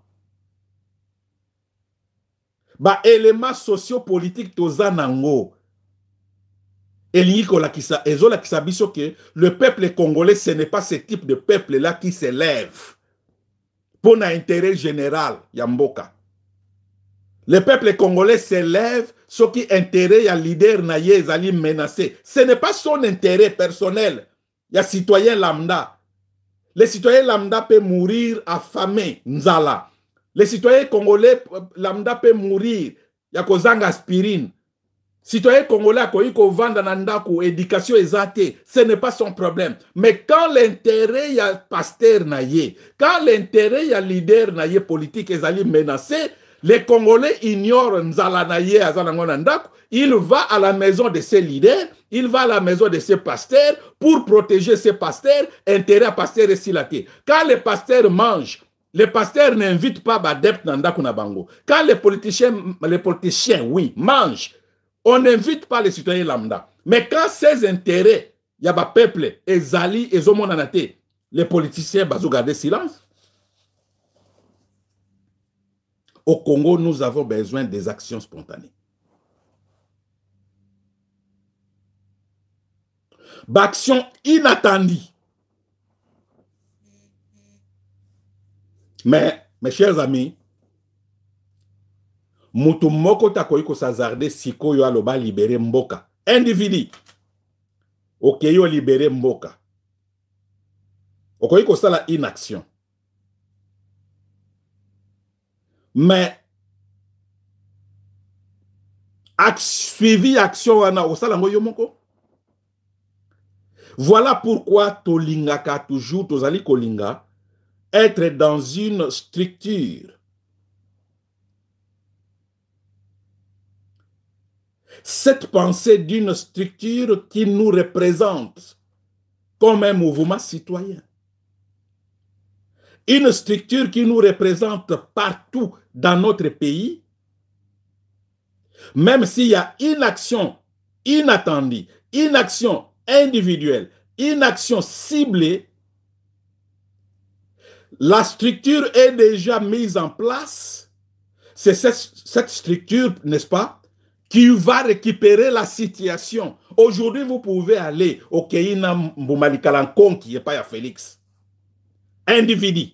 Ba éléments sociopolitiques toza nango. Eliniko la kisa ezo la kisa biso que le peuple congolais ce n'est pas ce type de peuple là qui s'élève pour un intérêt général yamboka. Le peuple congolais s'élève ce qui intérêt ya leader na ye ezali menacé. Ce n'est pas son intérêt personnel. Ya citoyen lambda. Les citoyens lambda peuvent mourir affamés, nzala. Les citoyens congolais lambda peuvent mourir, ya kozanga aspirine. Citoyen congolais akoyi ko vanda na ndako éducation ezate, ce n'est pas son problème. Mais quand l'intérêt ya pasteur na ye, quand l'intérêt ya leader na ye politique ezali menacé, les Congolais ignorent nzala na ye azanango na ndako, il va à la maison de ses leaders, il va à la maison de ses pasteurs pour protéger ses pasteurs, intérêt à pasteur et silaté. Quand les pasteurs mangent, les pasteurs n'invitent pas d'adeptes dans ndako na bango. Quand les politiciens, oui, mangent, On n'invite pas les citoyens lambda. Mais quand ces intérêts, il y a des peuple, ezali, ezomonanate, les politiciens vont garder silence. Au Congo, nous avons besoin des actions spontanées. D'actions inattendues. Mais, mes chers amis, mutu moko takoyi ko sazarde sikoyo aloba libérer mboka. Individu. Okeyo libérer mboka. Okoyi ko sala inaction. Mais suivi action wana osala ngo yomoko. Voilà pourquoi tolingaka toujours tozali kolinga être dans une structure. Cette pensée d'une structure qui nous représente comme un mouvement citoyen. Une structure qui nous représente partout dans notre pays, même s'il y a une action inattendue, une action individuelle, une action ciblée, la structure est déjà mise en place. C'est cette structure, n'est-ce pas, qui va récupérer la situation. Aujourd'hui, vous pouvez aller au Keina Mboumalikalankon, qui n'est pas à Félix. Individu.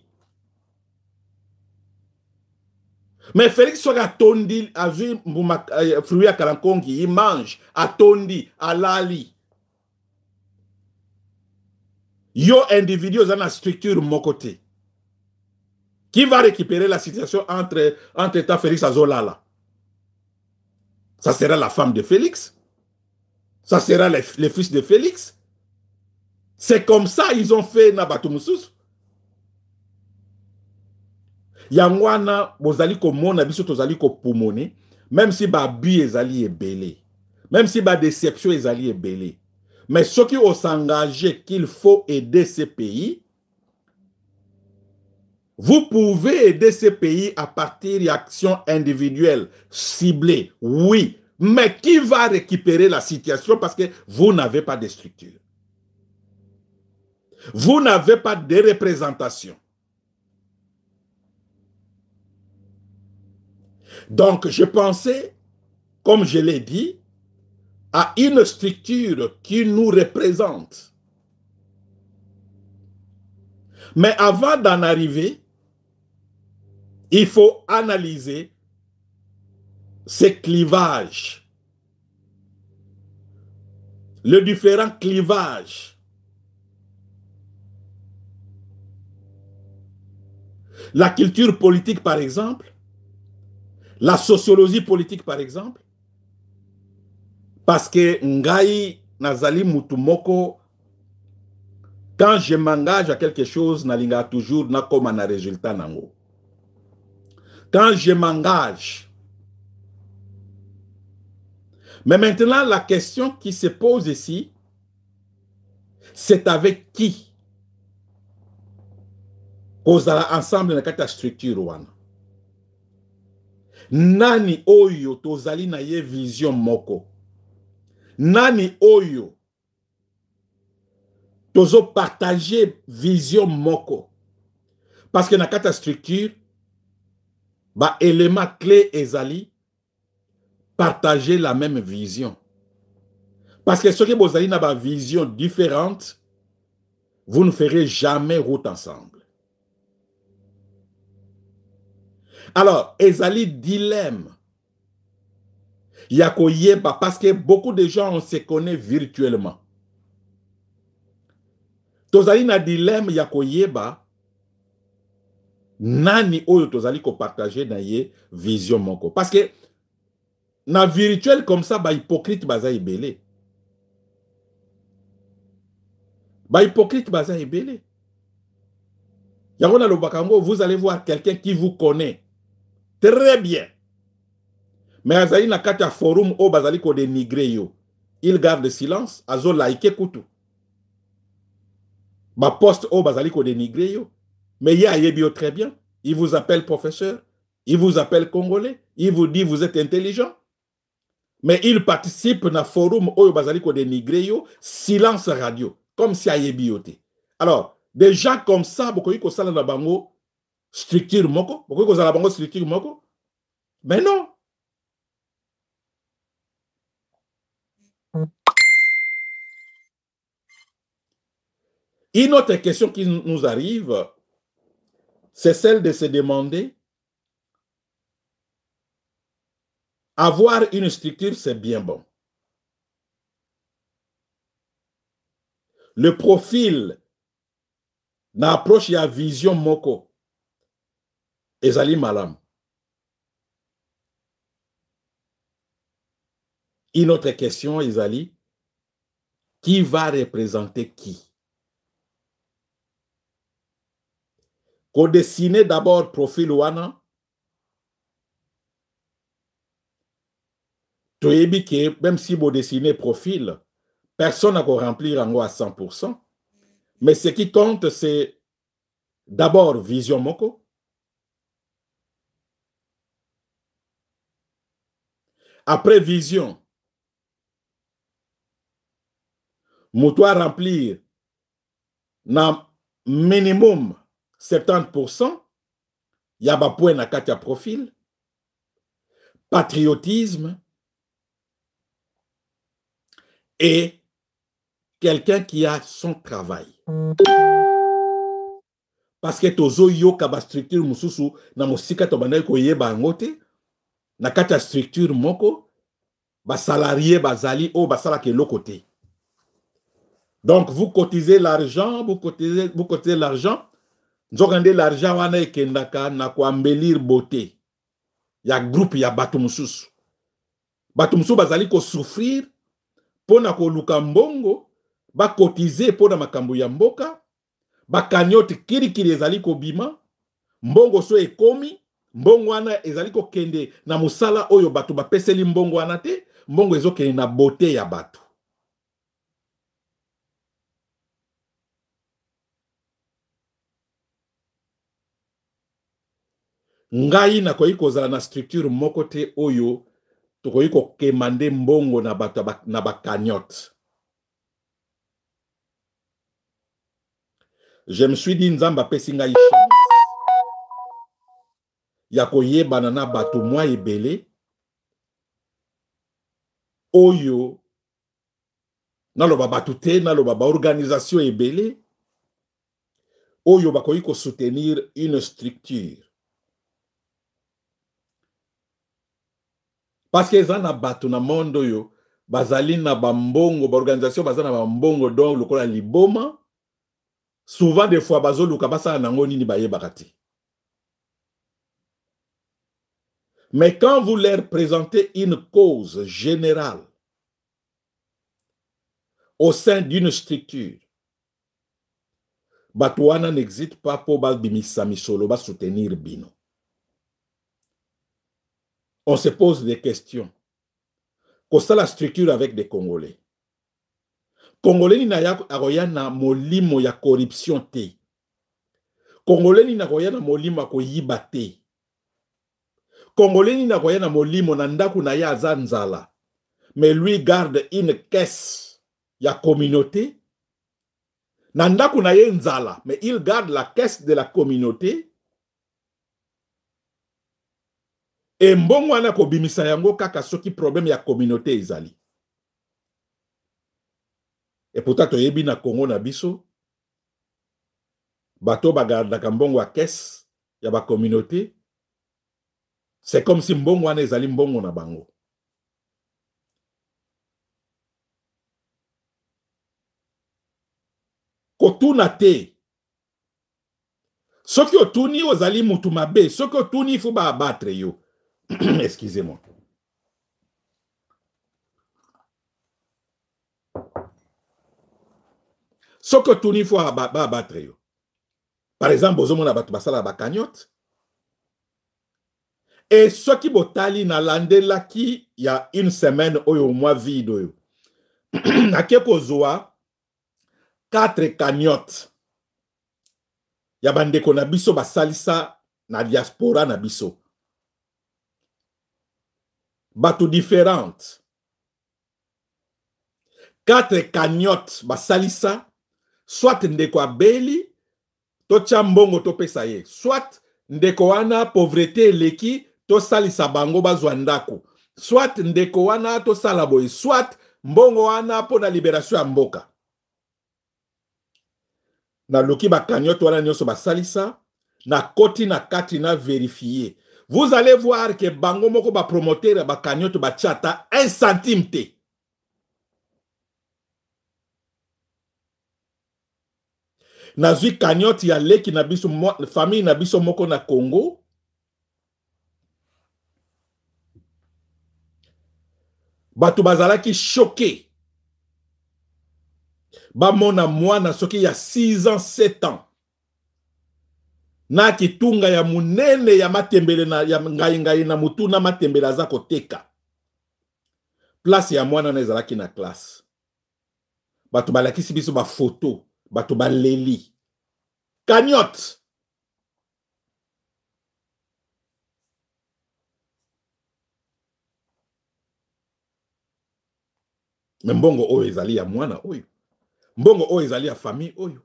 Mais Félix soit tondi, a vu fruit à Kalankon qui il mange, a tondi, à lali. Yo individu dans la structure mon côté. Qui va récupérer la situation entre État Félix et Zolala? Ça sera la femme de Félix. Ça sera les fils de Félix. C'est comme ça ils ont fait Nabatumusus. Yangwana, bozali ko mona biso tozali ko pumone, même si ba bi ezali ebele, même si ba déception ezali ebele. Mais ceux qui ont s'engagé qu'il faut aider ces pays, vous pouvez aider ces pays à partir d'actions individuelles, ciblées, oui. Mais qui va récupérer la situation parce que vous n'avez pas de structure. Vous n'avez pas de représentation. Donc, je pensais, comme je l'ai dit, à une structure qui nous représente. Mais avant d'en arriver, il faut analyser ces clivages, les différents clivages. La culture politique, par exemple, la sociologie politique, par exemple, parce que Ngai Nazali Mutumoko, quand je m'engage à quelque chose, nalinga toujours na comme un résultat nango. Quand je m'engage. Mais maintenant, la question qui se pose ici, c'est avec qui causera ensemble dans la structure wana. Nani oyo tozali na ye vision moko. Nani oyo tozo partager vision moko. Parce que na kata structure, ba élément clé ezali partager la même vision. Parce que ceux qui vous avez une vision différente, vous ne ferez jamais route ensemble. Alors, ezali dilemme. Yakoyeba, parce que beaucoup de gens on se connaît virtuellement. Tozali na dilemme yakoyeba nani oyo tozali ko partager na ye vision moko. Parce que na virtuel comme ça, ba hypocrite baza ibele. Ba hypocrite baza ibele. Yangona lobakango, vous allez voir quelqu'un qui vous connaît très bien. Mais azali na kata forum o bazali ko dénigrer yo. Il garde silence, azo like kutu. Ba poste o bazali ko dénigrer yo. Mais ya yebio très bien. Il vous appelle professeur, il vous appelle congolais, il vous dit vous êtes intelligent. Mais il participe na forum oyo bazali ko dénigrer yo, silence radio, comme si ayebi yote. Alors, des gens comme ça, bokoyi ko sala na bango structure moko, bokoyi ko sala bango structure moko. Mais non. Une autre question qui nous arrive, c'est celle de se demander, avoir une structure, c'est bien bon. Le profil n'approche ya vision moko ezali malam. Une autre question ezali, qui va représenter qui? Qu'on dessine d'abord profil wana, toyebi que même si vous dessinez profil, personne n'a qu'à remplir en à 100%. Mais ce qui compte, c'est d'abord vision moko. Après vision, moutoir remplir na minimum 70%, yaba point na katia profil, patriotisme et quelqu'un qui a son travail. Parce que tozo yo kaba structure mususu na musika to banayi ko yeba ngote na katia structure moko ba salarié bazali o basala ke lokote. Donc vous cotisez l'argent, vous cotisez l'argent, vous rendez l'argent wana ekendaka na ko embellir beauté. Ya groupe ya batu mususu. Batu mususu bazali ko souffrir pona ko luka mbongo, ba cotiser pona makambo ya mboka, ba cagnotte kirikiri ezali ko bima, mbongo so ekomi, mbongo wana ezali ko kende na musala oyo batu ba peseli mbongo wana te, mbongo ezo kende na beauté ya batu. Ngai na koyi kozala na structure moko te oyo tokoyi ko kemande mbongo na batu na ba cagnotte. Je me suis dit nzamba pesi ngai chance ya koyebana na batu mwa ebele oyo naloba batu te, naloba ba organisation ebele oyo bakoyi ko soutenir une structure. Parce que eza na batu na monde oyo bazali na bambongo, ba organisation bazali na bambongo donc lokola liboma, souvent des fois bazo luka basala nango nini bayebaka te. Mais quand vous leur présentez une cause générale au sein d'une structure, Batouana n'existe pas pour bimisa misolo ba soutenir bino. On se pose des questions. Kosa la structure avec des Congolais. Congolais ni na aroya na molimo ya corruption te. Congolais ni na aroya na molimo ko yiba te. Congolais ni na aroya na molimo na ndaku na ya zanzala. Mais lui garde une caisse ya communauté. Na ndaku na ye nzala, mais il garde la caisse de la communauté. Et mbongo wana ko bimisa yango kaka soki problème ya communauté ezali. Et pourtant toyebi na Congo na biso bato bagardaka mbongo ya caisse ya ba communauté. C'est comme si mbongo wana ezali mbongo na bango. Kotuna te. Soki otuni ozali mutu mabe, soki otuni faut ba abattre yo. Excusez-moi. Soki otuni faut ba abattre yo. Par exemple, bozomona bato basala ba cagnotte. Et soki botali na landela ki ya une semaine oyo mois vide oyo. Na keko zoa 4 cagnottes. Ya bandeko na biso basalisa na diaspora na biso. Bato différentes. 4 cagnottes basalisa, soit ndeko abeli, to chambongo to pesa ye, soit ndeko wana pauvreté eleki, to salisa bango bazwa ndako, soit ndeko wana to salaboy, soit mbongo wana po na libération ya mboka. Na loki ba cagnotte wana nyonso basalisa, na koti na kati na vérifier. Vous allez voir que bango moko ba promoteur ba cagnotte ba chata 1 centime te. Nazwi cagnotte ya leki na biso famille na biso moko na Congo. Batu bazalaki choqué. Ba mona mwana soki ya 6 ans 7 ans. Na kitunga ya munene ya matembele na ya ngai na mutu na matembele aza koteka. Place ya mwana na ezalaki na classe. Batu balakisi biso ba photo, batu baleli. Cagnotte. Mbongo oyo ezali ya mwana oyo. Mbongo oyo ezali ya famille oyo.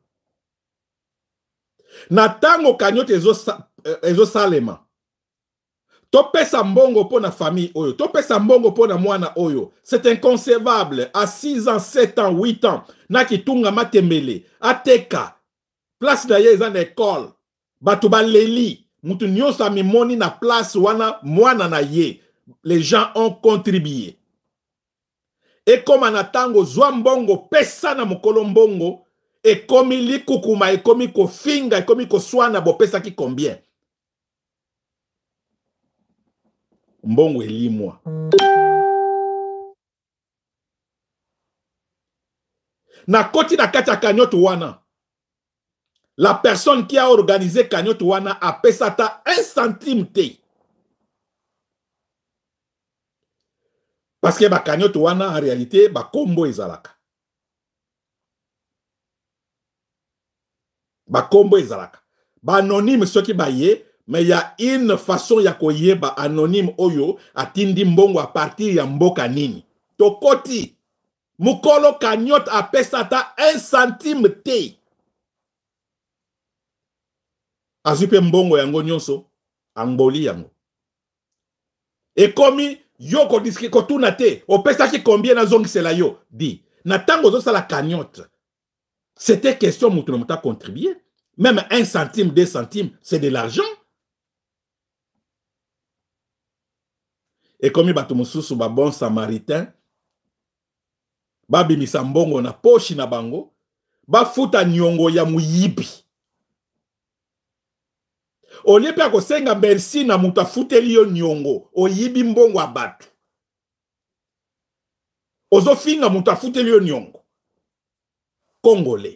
Na tango cagnotte ezo salema. Topesa mbongo po na famille oyo. Topesa mbongo po na mwana oyo. C'est inconcevable. À 6 ans, 7 ans, 8 ans. Na kitunga matembele. Ateka. Place na ye eza na école. Batu baleli. Mutu nyonso amimoni na place wana mwana na ye. Les gens ont contribué. Et comme anatango zwa mbongo pesa na mukolo mbongo. Ekomi likukuma, ekomi kofinga, ekomi koswana, bo pesa ki combien? Mbongo elimwa. Na koti na kati ya cagnotte wana. La personne qui a organisé cagnotte wana a pesa ta 1 centime te. Parce que ba cagnotte wana en réalité ba kombo ezalaka. Ba kombo ezalaka. Ba anonyme soki ba ye, mais il y a une façon ya koye ba anonyme oyo atindi mbongo a partir ya mboka nini. Tokoti mukolo cagnotte a pesa ta 1 centime te. Azupe mbongo yango nyonso angoli yango. Et komi yo ko diski ko tuna te, o pesa ki combien na zongisela yo di. Na tango zo sala cagnotte. C'était question mutu na contribuer. Même 1 centime, 2 centimes, c'est de l'argent. Et comme bato mususu ba bon samaritain, ba bimisa mbongo na pochi na bango, ba futa nyongo ya muyibi. Olie pe akosenga merci na mutu afuteli yo nyongo, oyibi mbongo abatu. Ozo finga mutu afuteli yo nyongo. Congolais.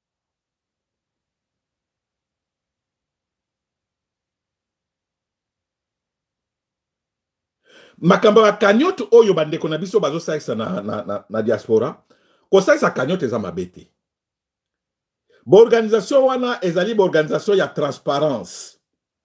Makambo ya cagnotte oyo bandeko na biso bazo saisa na diaspora, ko saisa cagnotte eza mabete. Bo organisation wana ezali bo organisation ya transparence.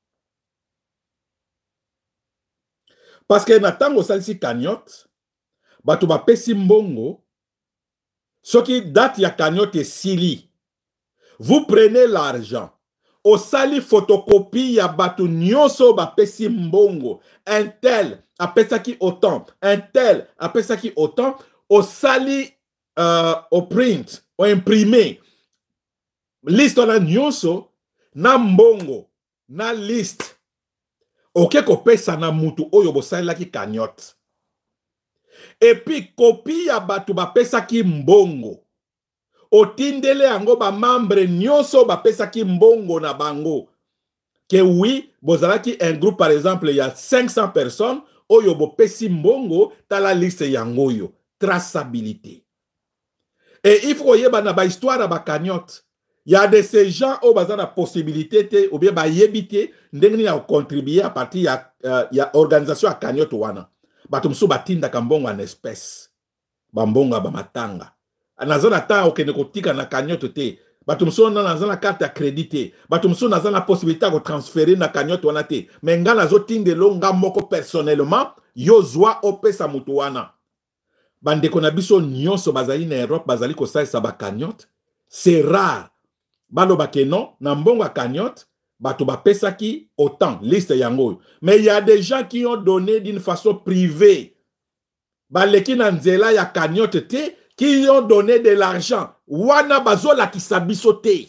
Parce que na tango salisi cagnotte, batu ba pesi mbongo, soki date ya cagnotte sili. Vous prenez l'argent. Au sali photocopie ya batu nyonso ba pesi mbongo. Un tel apesa ki autant. Un tel apesa ki autant. Au sali au print, au imprimé. Liste na nyonso na mbongo na liste. Ok ko pesa na mutu oyo bo sali la ki cagnotte. Et puis copie ya batu ba pesa ki mbongo. Otindele yango ba membre nyonso ba pesa ki mbongo na bango. Que oui, bozalaki un groupe par exemple, il y a 500 personnes, oyo bo pesi mbongo, tala liste yango yo. Traçabilité. Et il faut yeba na ba histoire na ba cagnotte. Il y a de ces gens au bazar la possibilité te, ou bien ba yebite, ndengni ya contribuer à partir ya organisation à cagnotte wana. Batumsu batinda kambongo en espèce. Bambongo ba matanga. Nazana ta okene kotika na cagnotte te. Batumso na nazana carte à crédit te. Batumso nazana possibilité de transférer na cagnotte wana te. Mais nga nazo tinde longa moko personnellement yo zwa opesa mutu wana. bandeko na biso nyonso bazali na Europe bazali kosalisa ba cagnotte, c'est rare baloba ke non na mbongo ya cagnotte bato bapesaki autant liste yango. Mais il y a des gens qui ont donné d'une façon privée baleki na nzela ya cagnotte te, qui ont donné de l'argent wana bazolakisa biso te.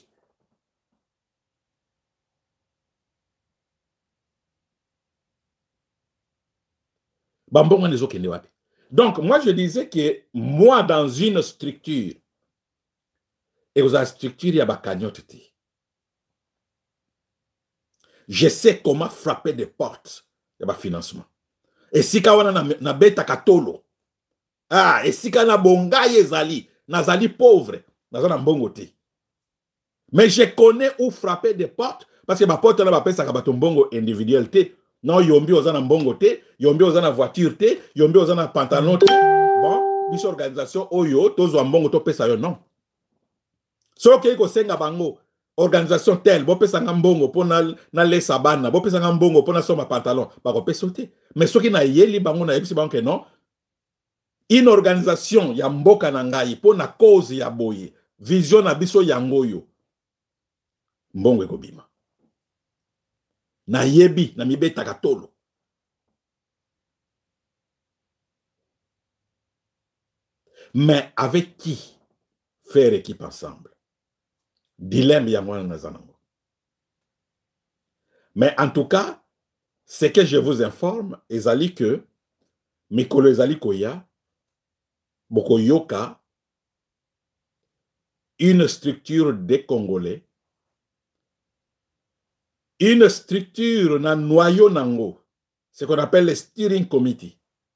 Bambongo nezo kende wapi. Donc moi je disais que moi dans une structure et aux structures il y a ba cagnotte te, je sais comment frapper des portes ya ba financement. Et si ka wana na beta katolo, ah, et si ka na bongaye ezali nazali pauvre nazana mbongo te. Mais je connais où frapper des portes parce que ba porte là ba pesa ka bato mbongo individuel te. Non, yombi ozana mbongo te, yombi ozana voiture te, yombi ozana pantalon te. Bon, biso organisation oyo tozwa mbongo to pesa yo non. So ke ko senga bango organisation tel bo pesa nga mbongo po na lesa bana, bo pesa nga mbongo po na soma pantalon, ba ko pesa te. Mais soki na yeli bango na yebisi bango ke non. Une organisation ya mboka na ngai po na cause ya boye, vision na biso yango yo. Mbongo ekobima. Na yebi na mibeta katolo. Mais avec qui faire équipe ensemble? Dilemme yango na zanango. Mais en tout cas, ce que je vous informe, ezali que mikolo ezali koya boko yoka une structure des Congolais, une structure na noyau nango, ce qu'on appelle le steering committee.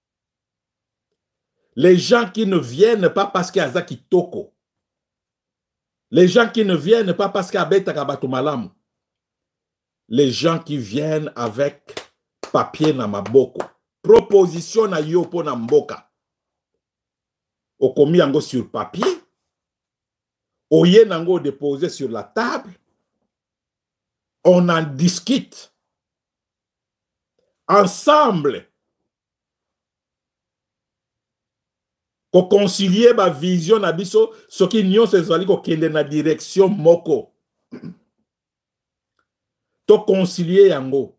Les gens qui ne viennent pas parce qu'il y a Zaki Toko. Les gens qui ne viennent pas parce qu'il y a Beta Kabato Malam. Les gens qui viennent avec papier na maboko. Proposition na yopo na mboka. Okomi yango sur papier. Oye nango déposé sur la table. On en discute. Ensemble. Pour concilier ma vision na biso, ce qui n'y se zali ko kende na direction moko. To concilier yango.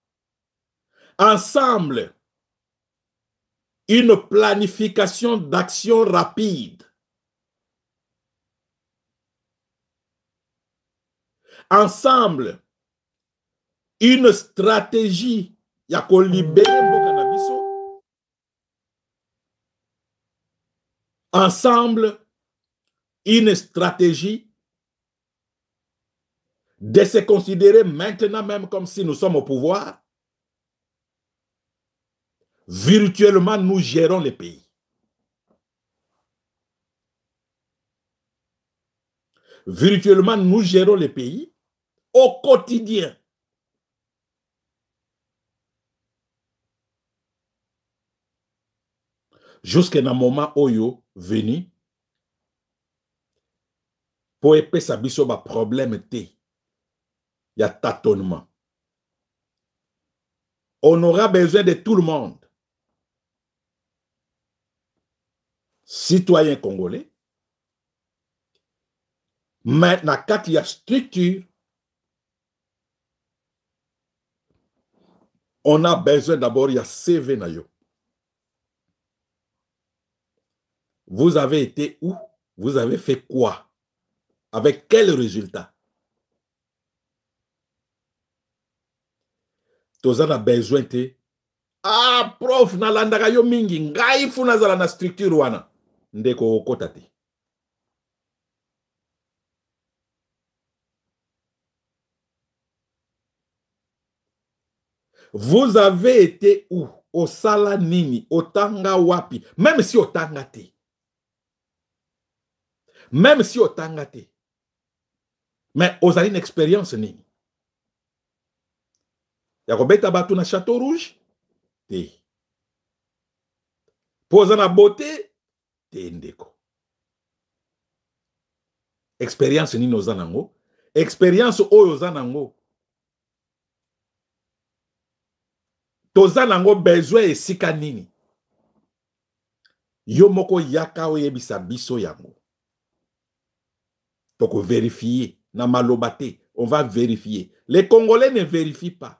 Ensemble, une planification d'action rapide. Ensemble, une stratégie ya ko libérer mboka na biso. Ensemble, une stratégie de se considérer maintenant même comme si nous sommes au pouvoir. Virtuellement, nous gérons les pays. Virtuellement, nous gérons les pays au quotidien. Jusqu'à un moment oyo venu pour épée sa biso ba problème te. Il y a tâtonnement. On aura besoin de tout le monde. Citoyens congolais. Maintenant, quand il y a structure, on a besoin d'abord, il y a CV na yo. Vous avez été où? Vous avez fait quoi? Avec quel résultat? Tozan a besoin te. Ah, prof, na landaka yo mingi, ngai funa zala na structure wana. Ndeko okota te. Vous avez été où? Au sala nini? Au tanga wapi? Même si au tanga te. Même si au tanga te. Mais vous avez une expérience nini? Yakobeta batu na Château Rouge? Te. Posa na beauté? Te ndeko. Expérience nini ozanango? Expérience oyo ozanango. Tozanango besoin esika nini? Yo moko yaka oyebisa biso yango. Donc vérifier. Na malobate. On va vérifier. Les Congolais ne vérifient pas.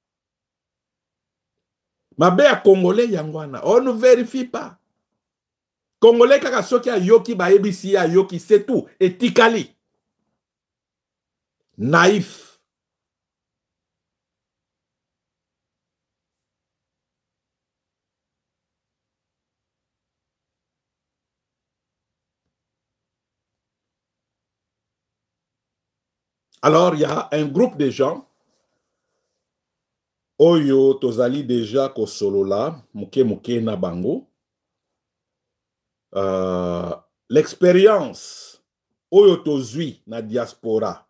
Mabe ya Congolais yangwana. On ne vérifie pas. Congolais kaka soki a yoki ba ebisi ya yoki, c'est tout. Et tikali. Naïf. Alors, il y a un groupe de gens. Oyo tozali déjà ko solola, muke na bango. L'expérience oyo tozui na diaspora.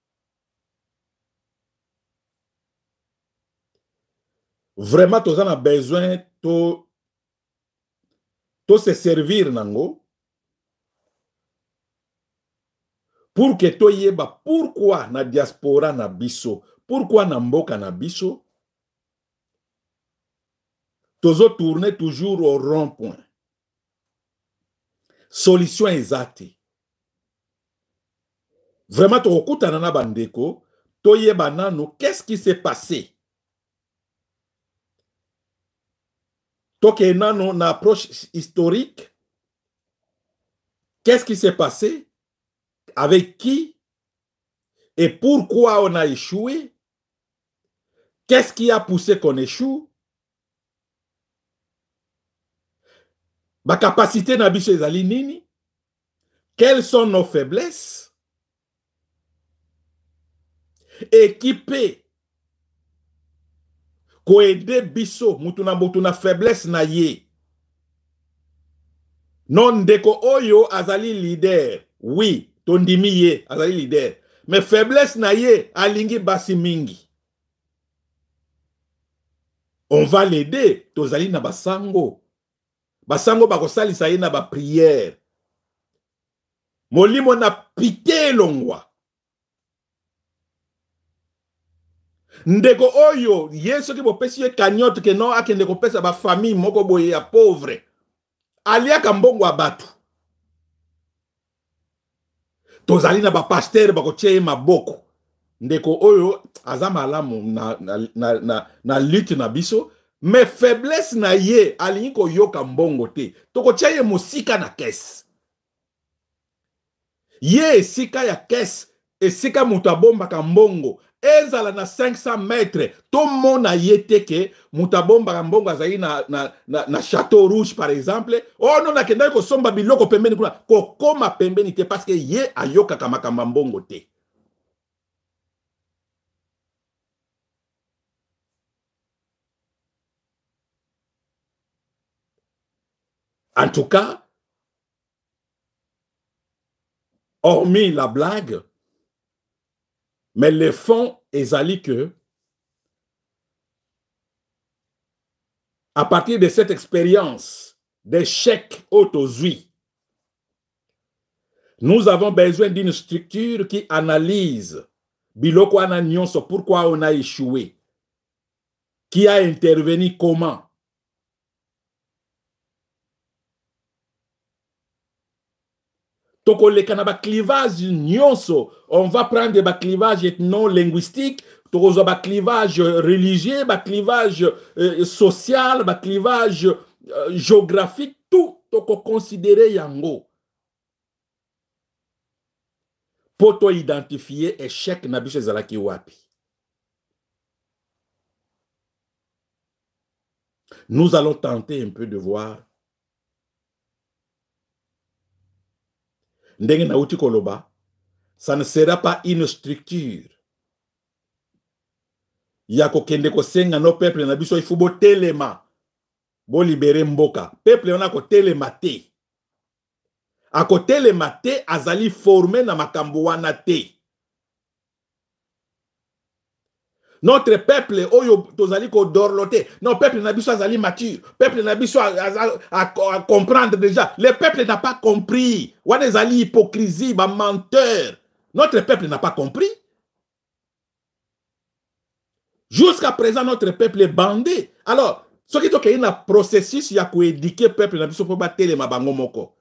Vraiment, toza na besoin to se servir nango pour que to yeba pourquoi na diaspora na biso, pourquoi na mboka na biso tozo tourner toujours au rond-point. Solution exacte. Vraiment, tokuta na bandeko, to yeba nano, qu'est-ce qui s'est passé? Toke nano na approche historique. Qu'est-ce qui s'est passé? Avec qui? Et pourquoi on a échoué? Qu'est-ce qui a poussé qu'on échoue? Ma capacité na biso ezali nini? Quelles sont nos faiblesses? Équipé ko aider biso mutuna faiblesse na ye. Non deko oyo azali leader. Oui, tondimi ye azali leader. Mais faiblesse na ye alingi basi mingi. On va l'aider. Tozali na basango. Basango bakosali sa ye na ba prière. Molimo na pité longwa. Ndeko oyo, yeso ki bopesi ye kanyote ke non akende kopesa ba famille moko boye ya pauvre. Alia kambongo abatu. Tozali na ba pasteur bako tie maboko. Ndeko oyo azama alamu na lutte na biso, mais faiblesse na ye alingi ko yoka mbongo te. Toko tie ye musika na caisse. Ye sika ya caisse, esika muta bomba kambongo. Ezala na 500 mètres, tout le monde a yete ke mutabomba kambongo azali na Château Rouge par exemple. Oh non, na kenda ko somba biloko pembeni kuna ko koma pembeni te parce que ye ayoka kamakamba mbongo te. En tout cas, hormis la blague, mais le fond ezali que à partir de cette expérience d'échec autozui, nous avons besoin d'une structure qui analyse biloko ana nyonso pourquoi on a échoué, qui a intervenu comment. Toko le kanaba clivage nyonso, on va prendre des clivages ethno-linguistiques, toko ba clivage religieux, ba clivage social, ba clivage géographique, tout toko considérer yango. Poto identifier échec na biso ezalaki wapi. Nous allons tenter un peu de voir. Ndenge na uti koloba, ça ne sera pas une structure. Yako kende ko senga no peuple na biso ifu bo telema. Bo libere mboka. Peuple on a ko telema te. A ko telema te azali formé na makambo wana te. Notre peuple oyo tozali ko dorloté. Non, peuple na biso azali mature. Peuple na biso a comprendre déjà. Le peuple n'a pas compris. Wana ezali hypocrisie, ba menteur. Notre peuple n'a pas compris. Jusqu'à présent, notre peuple est bandé. Alors, Ce qui est un processus ya ko éduquer peuple na biso po ba telema bango moko.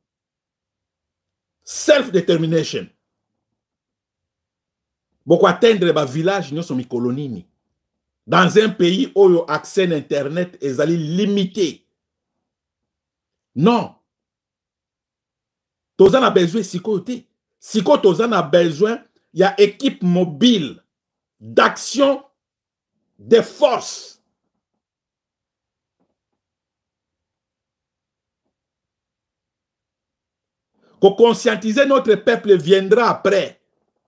Self-determination. Boko atteindre ba village nyo somi kolonini. Dans un pays où yo accès à internet est limité. Non. Tozan a besoin de Siko Tozan a besoin, il y a équipe mobile d'action de force. Pour conscientiser notre peuple viendra après.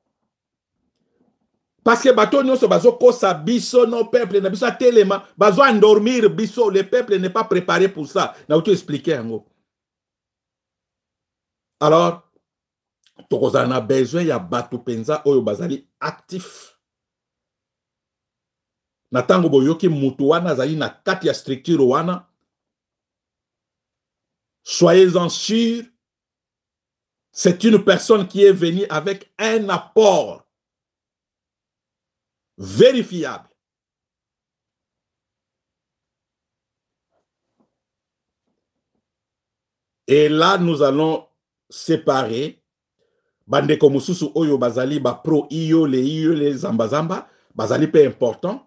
Parce que bateau nous bazo kosa biso nos peuple na biso telema bazo endormir biso, le peuple n'est pas préparé pour ça. Na auto expliquer ngo. Alors tokozana a besoin ya bato penza oyo bazali actif. Na tango boyoki mutu wana zali na kati ya structure wana. Soyez-en sûrs, c'est une personne qui est venue avec un apport vérifiable. Et là, nous allons séparer Bandeko Mususu Oyo Bazali, ba pro iyo les Zambazamba, Bazali peu important.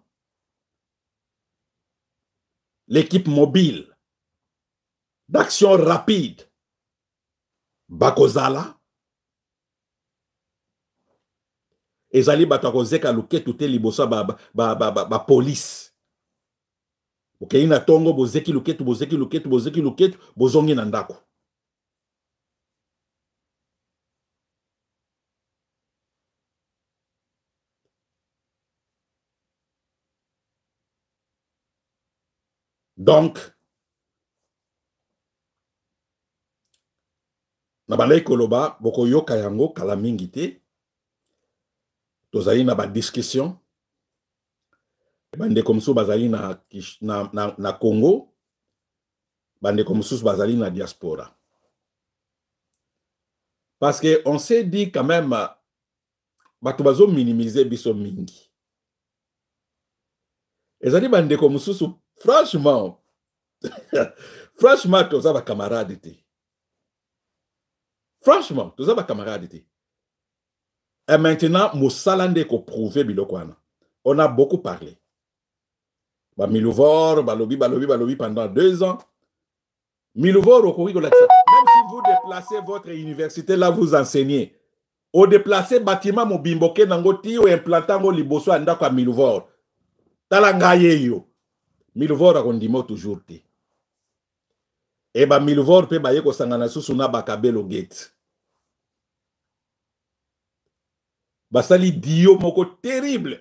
L'équipe mobile d'action rapide, Bakozala, ezali batakozeka luke tute libosa ba police. Ok, ina tongo bozeki luketu bozongi na ndako. Donc, nabandai koloba boko yoka yango kala mingi te. Tozali na ba discussion. Bande comme ça bazali na Congo. Bande comme ça bazali na diaspora. Parce que on s'est dit quand même batu bazo minimiser biso mingi. Ezali bande comme ça franchement franchement toza ba camarade te. Franchement, toza ba camarade te. Et maintenant, Moussalande ko prouvé bilokwana. On a beaucoup parlé. Ba Milouvor, balobi pendant 2 ans. Milouvor au même si vous déplacez votre université là, vous enseignez. Au déplacer bâtiment mobimboke nangoti ou implantango liboso andako a Milouvor. Talangaye yo. Milouvor a kondimo toujours te. Et ba Milouvor pe baye ko sangana susuna bakabelo gate. Basali dio moko terrible.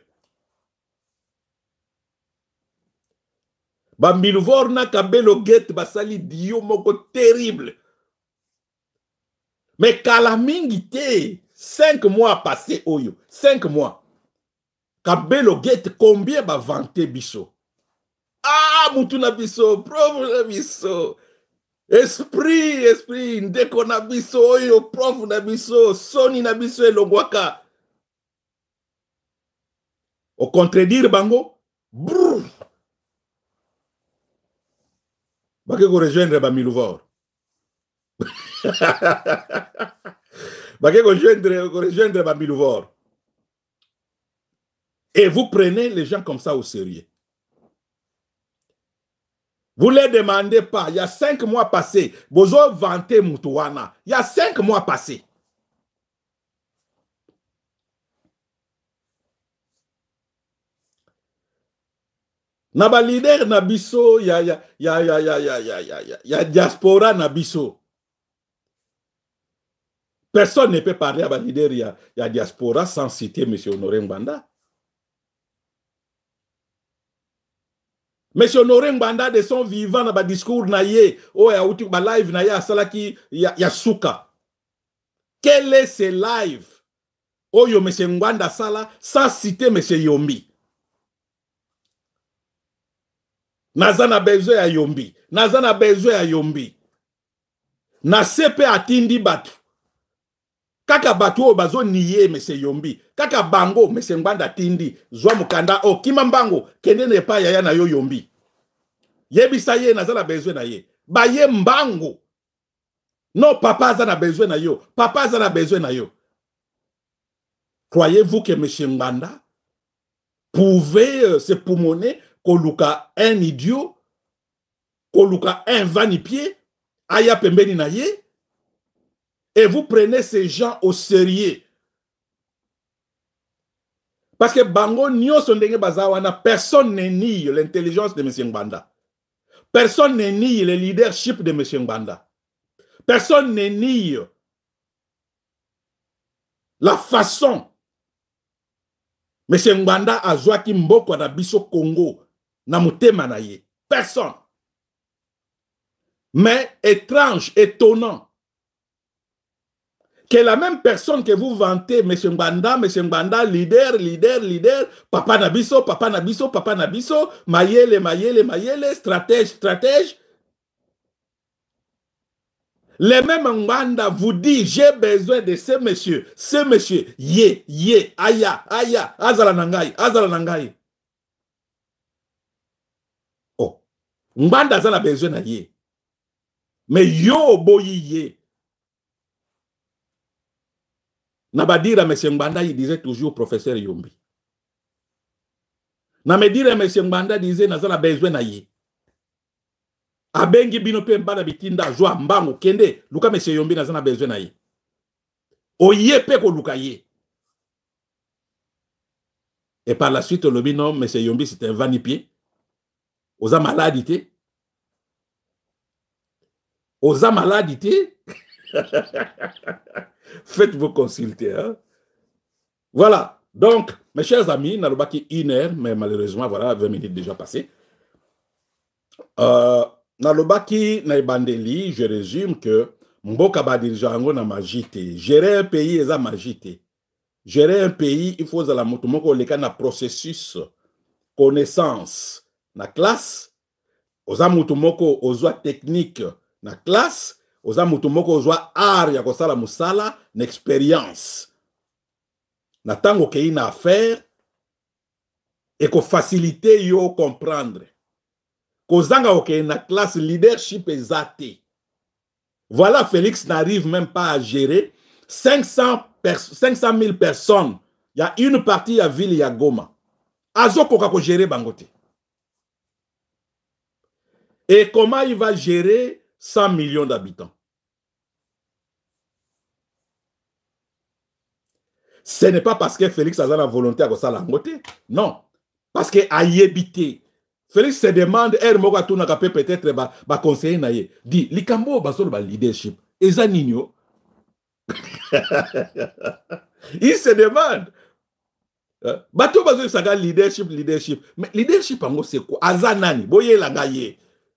Ba Milouvor na kabelo gate basali dio moko terrible. Mais kalamingi te 5 mois passé oyo. 5 mois. Kabelo gate combien ba vanté biso? Ah, mutuna biso, prof na biso. Esprit, ndeko na biso oyo, prof na biso, soni na biso elongwaka. Au contredire bango, brrr. Bakeko rejoindre ba Milouvor. Bakeko rejoindre ba Milouvor. Et vous prenez les gens comme ça au sérieux. Vous ne les demandez pas. Il y a 5 mois passés. Bozo vanté Moutouana. Il y a 5 mois passés. Naba leader nabiso, ya diaspora nabiso. Personne ne peut parler à ba leader ya diaspora sans citer M. Honoré Mbanda. M. Honoré Mbanda de son vivant na ba discours na ye, o ya outi ba live na ye asalaki ya suka. Quel est ce live? Oyo M. Mbanda sala sans citer M. Yombi. Nazana besoin ya Yombi. Nazana besoin ya Yombi. Na sepe atindi batu. Kaka batu o bazo niye mese Yombi. Kaka bango mese Mbanda tindi. Zwa mukanda o kimambango. Kende ne pa yaya na yo Yombi. Yebisa ye naza na besoin na ye. Ba ye mbango. Non, papa aza na besoin na yo. Papa aza na besoin na yo. Croyez-vous que M. Ngbanda pouvait se poumoner koluka un idiot, koluka un vanipied, aya pembeni na ye, et vous prenez ces gens au sérieux? Parce que bango nyonso ndenge bazawana, personne ne nie l'intelligence de M. Ngbanda. Personne ne nie le leadership de M. Ngbanda. Personne ne nie la façon M. Ngbanda a zwaki mboko na biso Congo na mutema na ye. Personne. Mais étrange, étonnant, que la même personne que vous vantez, M. Ngbanda, leader, papa nabiso, mayele, stratège. Les mêmes Ngbanda vous dit, j'ai besoin de ce monsieur, aya, azala nangai. Oh, Ngbanda a besoin de ye. Mais yo boyi ye. Nabadira M. Ngbanda, il disait toujours professeur Yombi. Namedira M. Ngbanda disait, nazala besoin de ye. Abengi bino pe mbana bitinda joa mbango kende luka M. Yombi nazana besoin na ye. Oye pe ko luka ye. Et par la suite le binom M. Yombi c'est un vanipier. Oza maladité. Faites-vous consulter. Hein? Voilà. Donc, mes chers amis, nalobaki 1 heure, mais malheureusement, voilà, 20 minutes déjà passées. Nalobaki na ibandeli, je résume que mboka ba dirigeango na magité. Gérer un pays eza magité. Gérer un pays, il faut la motomoko leka na processus connaissance na classe. Oza motomoko ozwa technique na classe. Oza motomoko ozwa art ya kosala musala na expérience. Na tango kei na affaire et ko faciliter yo comprendre. Kozanga ok na classe leadership ezate. Voilà, Félix n'arrive même pas à gérer 500 000 personnes. Il y a une partie à ville, il y a Goma. Azoko kako gérer bangote. Et comment il va gérer 100 millions d'habitants? Ce n'est pas parce que Félix a la volonté à ça la moté. Non. Parce que a yébité. Félix se demande, peut-être ba conseiller naye. Dit, likambo basolo ba leadership. Eza nino. Il se demande. Bato bazo saga leadership. Mais leadership ango c'est quoi? Azanani, boye la gaye.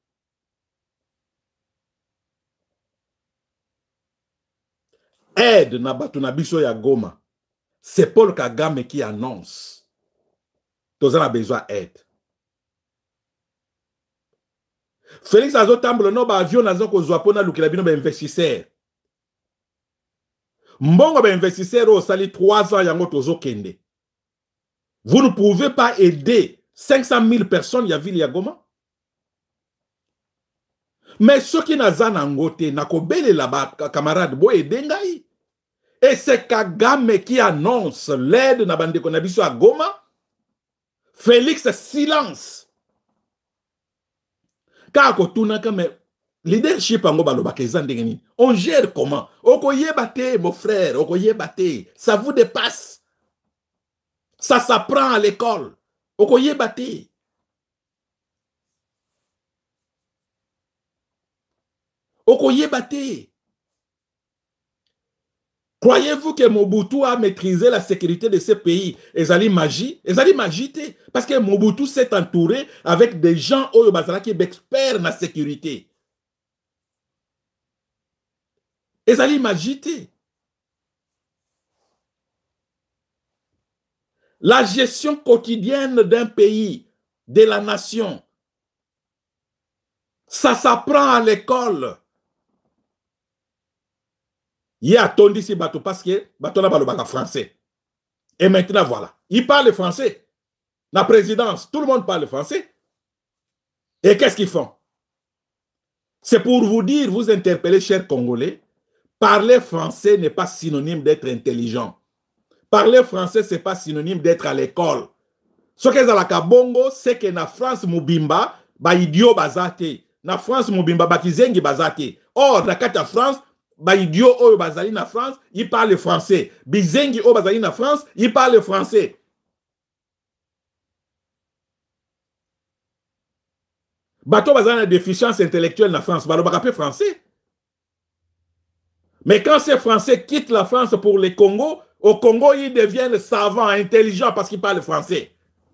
Aide na bato na biso ya Goma. C'est Paul Kagame qui annonce. Tous a besoin d'aide. Félix Azotamble, non, avion nazo ko zwapona lukilabino ba investisseur. Mbongo ba investisseur au sali 3 ans yango tozo kende. Vous ne pouvez pas aider 500 000 personnes ya ville ya Goma. Mais ceux qui nazana ngote nakobele là-bas camarade bo edengai. Et c'est Kagame qui annonce l'aide na bande konabiso à Goma. Félix silence. Car leadership on gère comment? Okoye bate, mon frère, okoye bate. Ça vous dépasse. Ça s'apprend à l'école. Okoye bate. Okoye bate. Croyez-vous que Mobutu a maîtrisé la sécurité de ce pays? Ezali magie? Ezali magité. Parce que Mobutu s'est entouré avec des gens au Bazala qui sont experts dans la sécurité. Ezali magité. La gestion quotidienne d'un pays, de la nation, ça s'apprend à l'école. Il y a tondi si bateau parce que bateau n'a pas le français. Et maintenant voilà, il parle français. La présidence, tout le monde parle français. Et qu'est-ce qu'ils font? C'est pour vous dire, vous interpeller, chers Congolais, parler français n'est pas synonyme d'être intelligent. Parler français, ce n'est pas synonyme d'être à l'école. Ce que zalaka bongo, c'est que na France mubimba, ba idiot bazate. Na France mubimba, ba kizengi bazate. Or, na kata France, ba idiot oyo bazali na France, ils parlent français. Bizengi oyo bazali na France, ils parlent français. Bato bazali na déficience intellectuelle na France, ba lo français. Mais quand ces Français quittent la France pour le Congo, au Congo, ils deviennent savants, intelligents parce qu'ils parlent français.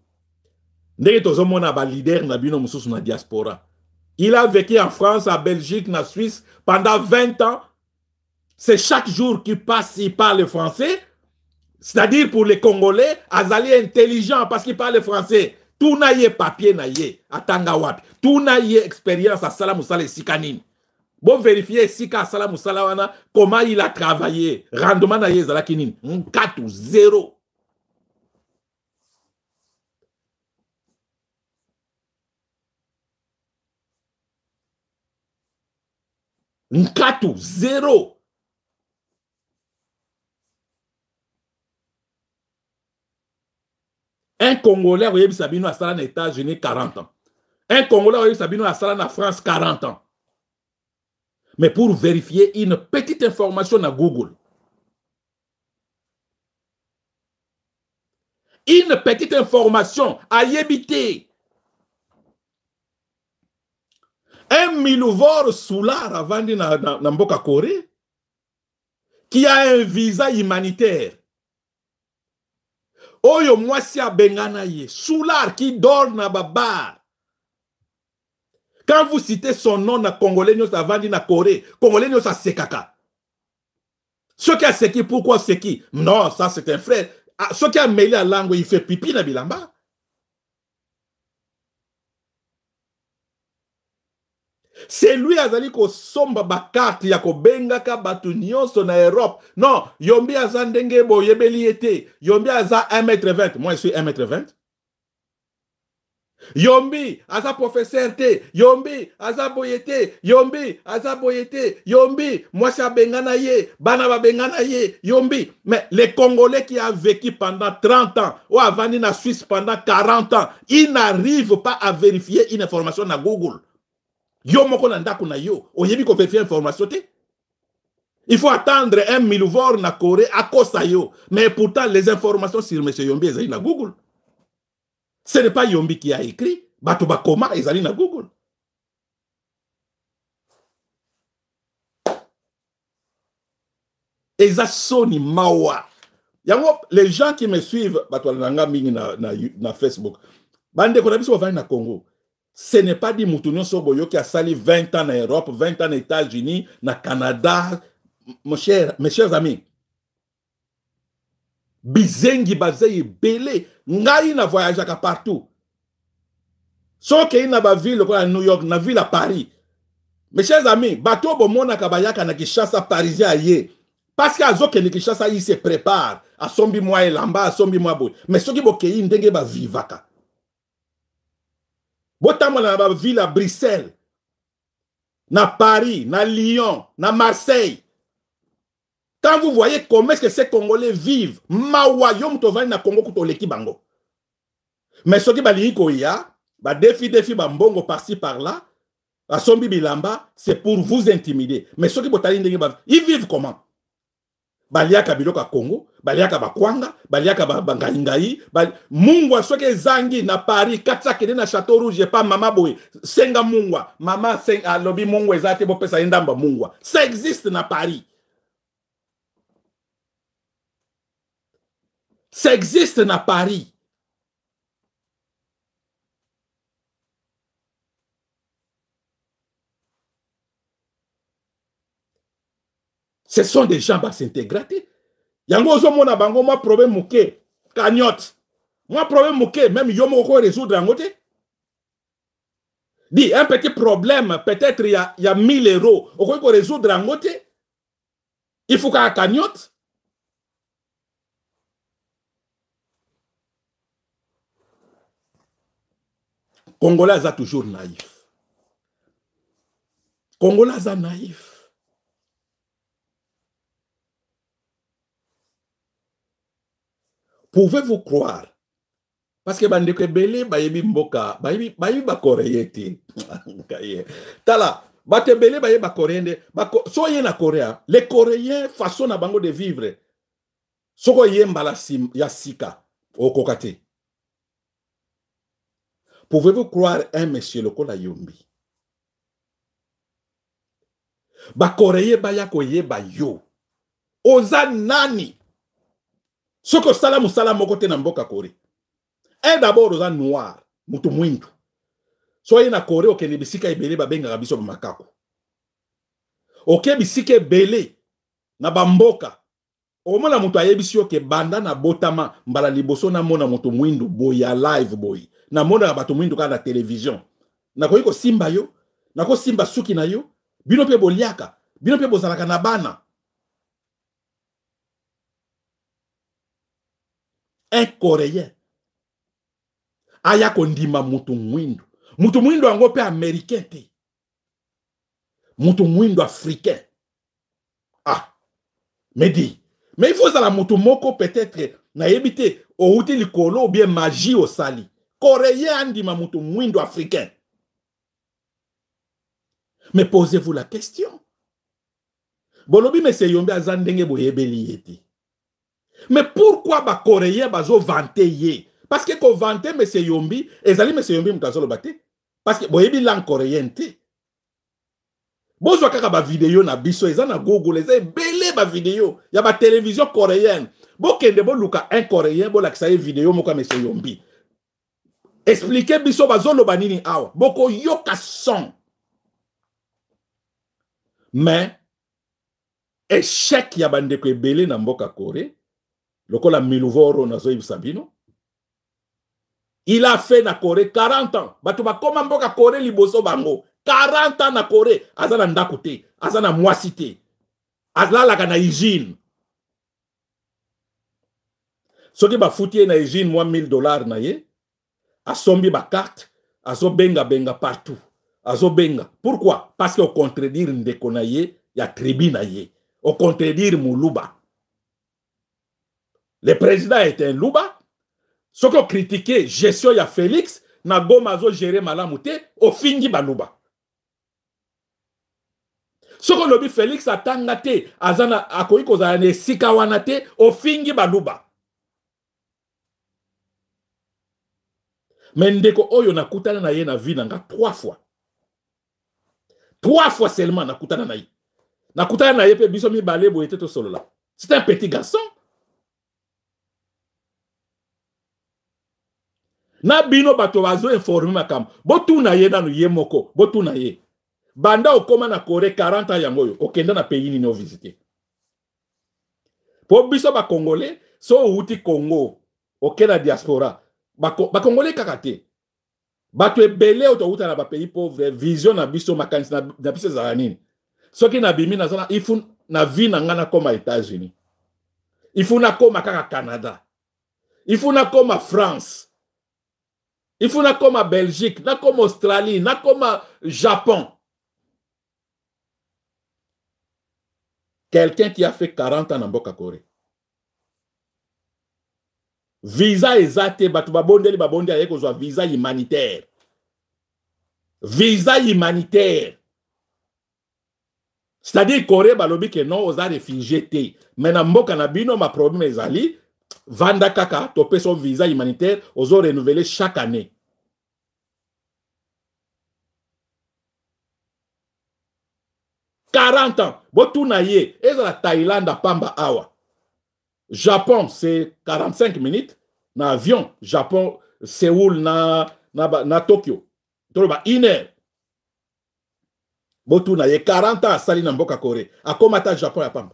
Leader na diaspora. Il a vécu en France, en Belgique, en Suisse pendant 20 ans. C'est chaque jour qu'il passe, il parle français. C'est-à-dire pour les Congolais, Azali intelligent parce qu'il parle français. Tout n'a yé papier na yé, à Tangawapi. Tout n'a yé expérience à Salamoussala et Sikanin. Bon, vérifier Sika Salamoussala wana, comment il a travaillé. Rendement na yé Zalakinin. 4-0. Nkatu, 0. Un Congolais, vous voyez, Sabino a salé aux États-Unis 40 ans. Un Congolais, vous voyez, Sabino a salé en France 40 ans. Mais pour vérifier une petite information à Google. Une petite information à Yébité. Un milivore soulard avant de Mboka Corée qui a un visa humanitaire. Oyo mwasi a bengana ye. Soulard qui dort na babar. Quand vous citez son nom na Congolais avant de na Corée, Congolais sa sekaka. Ce qui a seki, pourquoi seki? Non, ça c'est un frère. Ce qui a mêlé la langue, il fait pipi na bilamba. C'est lui azali ko somba bakati ya ko bengaka batu nyonso na Europe. Non, yombi azandenge bo yebeli ete. Yombi aza 1m20. Moi je suis 1m20. Yombi aza professeur te. Yombi aza boyete. Yombi aza boyete. Yombi moi c'est bengana ye. Bana ba bengana ye. Yombi. Mais les Congolais qui ont vécu pendant 30 ans ou avant na Suisse pendant 40 ans, ils n'arrivent pas à vérifier une information na Google. Yo moko na ndako na yo, oyebi ko vérifier information te. Il faut attendre un milivore na Corée à cause de yo. Mais pourtant les informations sur M. Yombi ezali na Google. Ce n'est pas Yombi qui a écrit, bato bakoma ezali na Google. Eza soni mawa. Yango les gens qui me suivent bato nanga mingi na Facebook. Bande ko na biso bavani na Congo. Ce n'est pas dit Moutounion Soboyo qui a sali 20 ans en Europe, 20 ans aux États-Unis, au Canada. Mes chers amis, Bizengi Bazei Belé, Ngai na voyagé partout. Sauf qu'il y a une ville à New York, une ville à Paris. Mes chers amis, bateau Bomona Kabayaka na Kishasa Parisien aye. Parce qu'à Zoke ni Kishasa, il se prépare. À Sombi Moa et Lamba, à Sombi Moa Boy. Mais ce qui est une dengue ba vivaka. Botamana na ba ville à Bruxelles, na Paris, na Lyon, na Marseille. Quand vous voyez comment est-ce que ces Congolais vivent, mawa yom tovani na Congo kutoleki bango. Mais ce qui bali ko ya, ba défi ba mbongo par-ci par-là, à Sombi Bilamba, c'est pour vous intimider. Mais ce qui botali ndenge ba, ils vivent comment? Baliaka biloka Congo, baliaka bakwanga, baliaka bangaingai, mungwa soke zangi na Paris, katsa kede na Château Rouge, pas mama boy, senga mungwa, mama senga lobi mungwa ezate bo pesa indamba mungwa. Ça existe na Paris. Ça existe na Paris. Ce sont des gens qui s'intégrer. Yango zo mona bango moi problème mouké cagnotte. Moi problème mouké même yo moko résoudre en côté. Dit un petit problème peut-être il y a 1000 euros. On peut résoudre en côté. Il faut qu'à cagnotte. Congolais a toujours naïf. Congolais sont naïfs. Pouvez-vous croire? Parce que bande que belé bayebi mboka bayebi ba coréen. Tala bate belé bayebi ba coréen soyez na Coréa, les Coréens façon na bango de vivre. Soko yembala ya sika au kokate. Pouvez-vous croire un monsieur lokola Yombi? Ba Coréen baya koyeba yo. Oza nani? Soko sala musala mokote na mboka Corée. Un d'abord oza noir, mutu mwindu. Soyez na Corée okende bisika ebele babenga biso ba makako. Oke bisika ebele na bamboka. Omona mutu ayebisi yo ke banda na botama mbala liboso na mona mutu mwindu boya live boy. Na mona na bato mwindu ka na television. Na koyiko simba yo, na ko simba suki na yo, bino pe boliaka, bino pe bozalaka na bana. Un Coréen aya kondima mutu mwindu. Mutu mwindu ango pe américain te. Mutu mwindu africain. Ah, me dit. Mais il faut ça la mutu moko peut-être na yebite o uti likolo ou bien magie au sali. Coréen andima mutu mwindu africain. Mais posez-vous la question. Bolobi me se yombe azandenge boyebeli yete. Mais pourquoi ba Coréen bazo vanter ye? Parce que ko vanter me se yombi, ezali me se yombi mutazolo bate. Parce que boyebi lang coréen te. Bozo kaka ba vidéo na biso eza na Google eza belé ba vidéo ya ba télévision coréenne. Bo kende bo luka un coréen bo lakisa ye vidéo moka me se yombi. Expliquez biso bazolo banini awa. Boko yoka son. Mais échec ya bandeko ebele na mboka Corée. Lokola Miluvoro na Zoïb Sabino. Il a fait na Corée 40 ans. Bato ba koma mboka Corée liboso bango. 40 ans na Corée. Azana ndakote. Azana mwasite. Azala ka na hygiène. Soki ba foutie na hygiène $1000 na ye. Asombi ba carte. Azo benga partout. Azo benga. Pourquoi? Parce que au contredire ndeko na ye. Ya tribu na ye. Au contredire Muluba. Le président est un louba. Ce qu'on critiquait, gestion ya Félix, na goma zo gérer malamute, au fingi baluba. Ce qu'on lobby Félix a tangate, azana akoyi kozane sika wanate, au fingi baluba. Mendeko oyo na kutana na ye na vie nanga 3 fois. 3 fois seulement na kutana na ye. Na kutana na ye pe biso mi balé bo était solo là. C'est un petit garçon. Na bino bato bazo informer makam. Botu na ye nanu ye moko. Botu na ye. Banda okoma na Corée 40 ans yangoyo. Okenda na pays nini o visiter. Po biso ba Congolais. So uti Congo. Okena diaspora. Ba Congolais kakate. Bato ebele oto uta na ba pays pauvre. Vision na biso makanisi na biso zaranini. Soki na bimi na zana. Ifu na vi na ngana koma États-Unis. Ifu na koma kaka Canada. Ifu na koma France. Il faut na comme à Belgique, na comme Australie, na comme à Japon. Quelqu'un qui a fait 40 ans dans Boka Corée. Visa ezate batu babondeli babonde ayeko zwa visa humanitaire. Visa humanitaire. C'est-à-dire Corée balobi que non oza réfugié te. Mais na mboka na bino ma problème ezali Vanda kaka, topé son visa humanitaire, aux ont renouvelé chaque année. « 40 ans. Botunaye, et la Thaïlande à Pamba Awa. Japon, c'est 45 minutes. Na avion, Japon, Séoul, na Tokyo. Toloba, 1 heure. Botunaye, 40 ans à Sali Namboka Corée. A Komata, Japon à Pamba.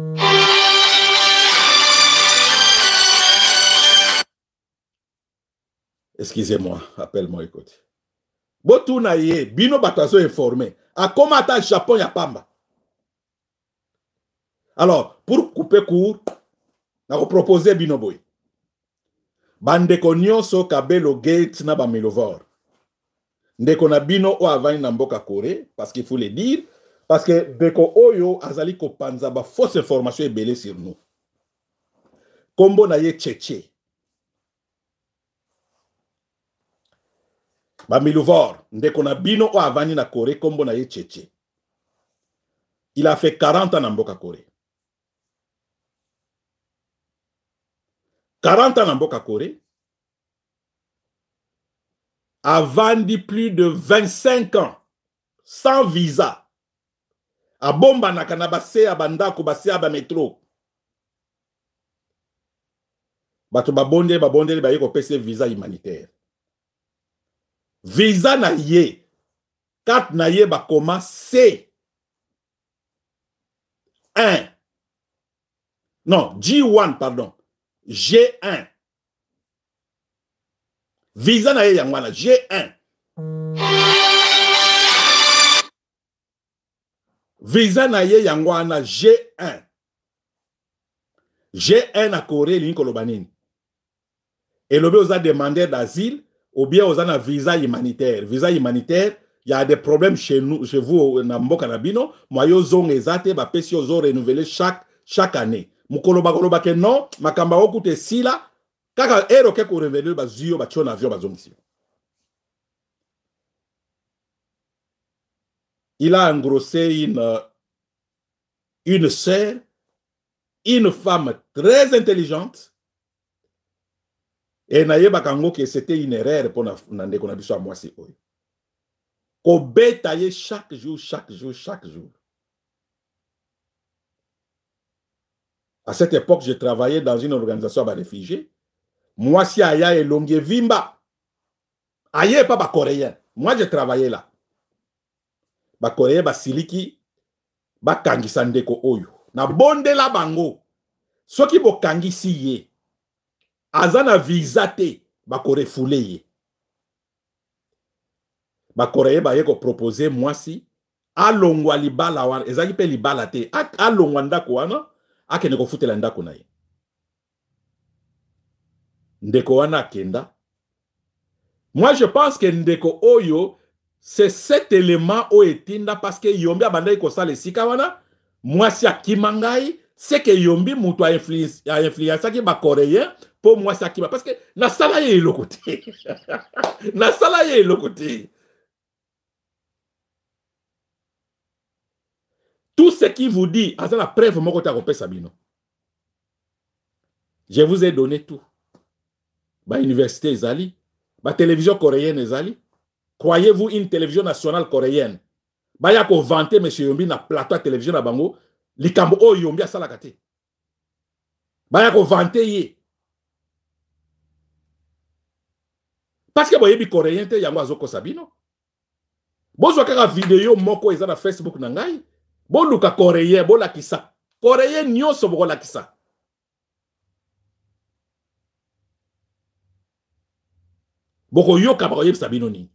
Excusez-moi, appelle-moi, écoute. Botunaye, bino batazo informé. A Komata, Japon ya Pamba. Alors, pour couper court, na ko proposer bino boy. Bande konyo so kabelo gate na ba Miluvor. Ndeko na bino o avani na mboka Corée, parce qu'il faut le dire, parce que Beko Oyo azali ko panza ba fausse information ebele sur nous. Kombo na ye Tchétché. Ba Milouvor, ndeko na bino o avani na Corée, kombo na ye Tchétché. Il a fait 40 ans na mboka Corée. 40 ans na mboka Corée. A vendu plus de 25 ans sans visa. A bomba na kanabase a bandako base a ba métro. Bato babonde ba yeko pese visa humanitaire. Visa na ye. 4 na ye ba koma C1. Non, G1 pardon. G1. Visa na ye yangwana G1. Visa na ye yangwana G1. G1 à Corée l'inkolobanine. Et l'obé osa demandeur d'asile ou bien osa na visa humanitaire. Visa humanitaire, il y a des problèmes chez nous, chez vous na mboka na bino, moi yo zong ezate ba pesi yo zo renouveler chaque année. Mukoloba koloba ke non, makamba okute sila kaka ero ke ko renouveler ba zuyo ba chona avion ba zongisi. Il a engrossé une sœur, une femme très intelligente. Et naye bakango que c'était une erreur pour nande qu'on a biso à moi c'est oyo. Ko betaye chaque jour. À cette époque, je travaillais dans une organisation de réfugiés. Moi si aya elonge vimba. Aye pas ba coréen. Moi je travaillais là. Ba coréen ba siliki ba kangisa ndeko oyo. Na bonde la bango. Soki bo kangisi ye. Azana visa te bakore foule ye. Bakore ba ye ko proposer moi si alongwa libala wana ezaki pe libala te alongwa ndako wana akene ko futela ndako na ye. Ndeko wana kenda. Moi je pense que ndeko oyo c'est cet élément o etinda parce que yombi abandai ko sale sika wana moi si akimangai c'est que yombi mutu a influence ki ba coréen pour moi ça qui va parce que na sala ye le côté na sala ye le côté tout ce qui vous dit à la preuve mon côté à Sabino je vous ai donné tout ba université ezali ba télévision coréenne ezali croyez-vous une télévision nationale coréenne ba ya ko vanter monsieur Yombi na plateau de télévision na bango likambo o Yombi asala kate ba ya ko vanter ye. Parce que boyebi coréen te yango azoko sabino. Bozwa kaka vidéo moko eza na Facebook na ngai. Bo luka coréen bo lakisa. Coréen nyonso bo lakisa. Boko yoka ba boyebi sabino ni.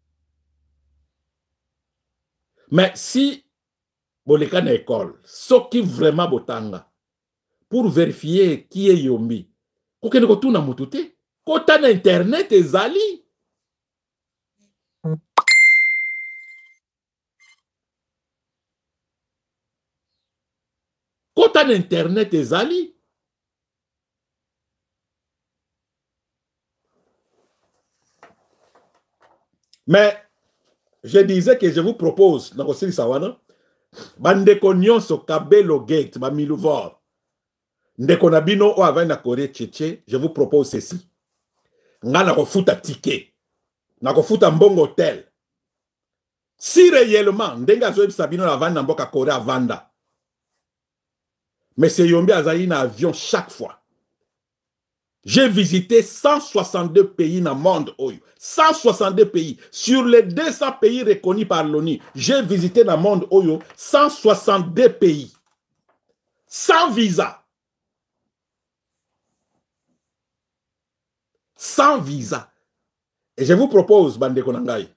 Mais si boleka na école, ce qui vraiment botanga pour vérifier qui est Yombi. Kokene ko tuna mutu te. Kota na internet ezali. Kota na internet ezali. Mais je disais que je vous propose na kosili sawana bandeko nyonso kabelo gate ba Milouvor. Ndeko na bino o avai na Corée Tchétché, je vous propose ceci. Nga na kofuta ticket, na kofuta mbongo hotel. Si réellement ndenga zo sabino na vanda mboka Corée à vanda. Mais c'est Yombi azali na avion chaque fois. J'ai visité 162 pays dans le monde. 162 pays. Sur les 200 pays reconnus par l'ONU, j'ai visité dans le monde 162 pays. Sans visa. Sans visa. Et je vous propose, Bande Konangai,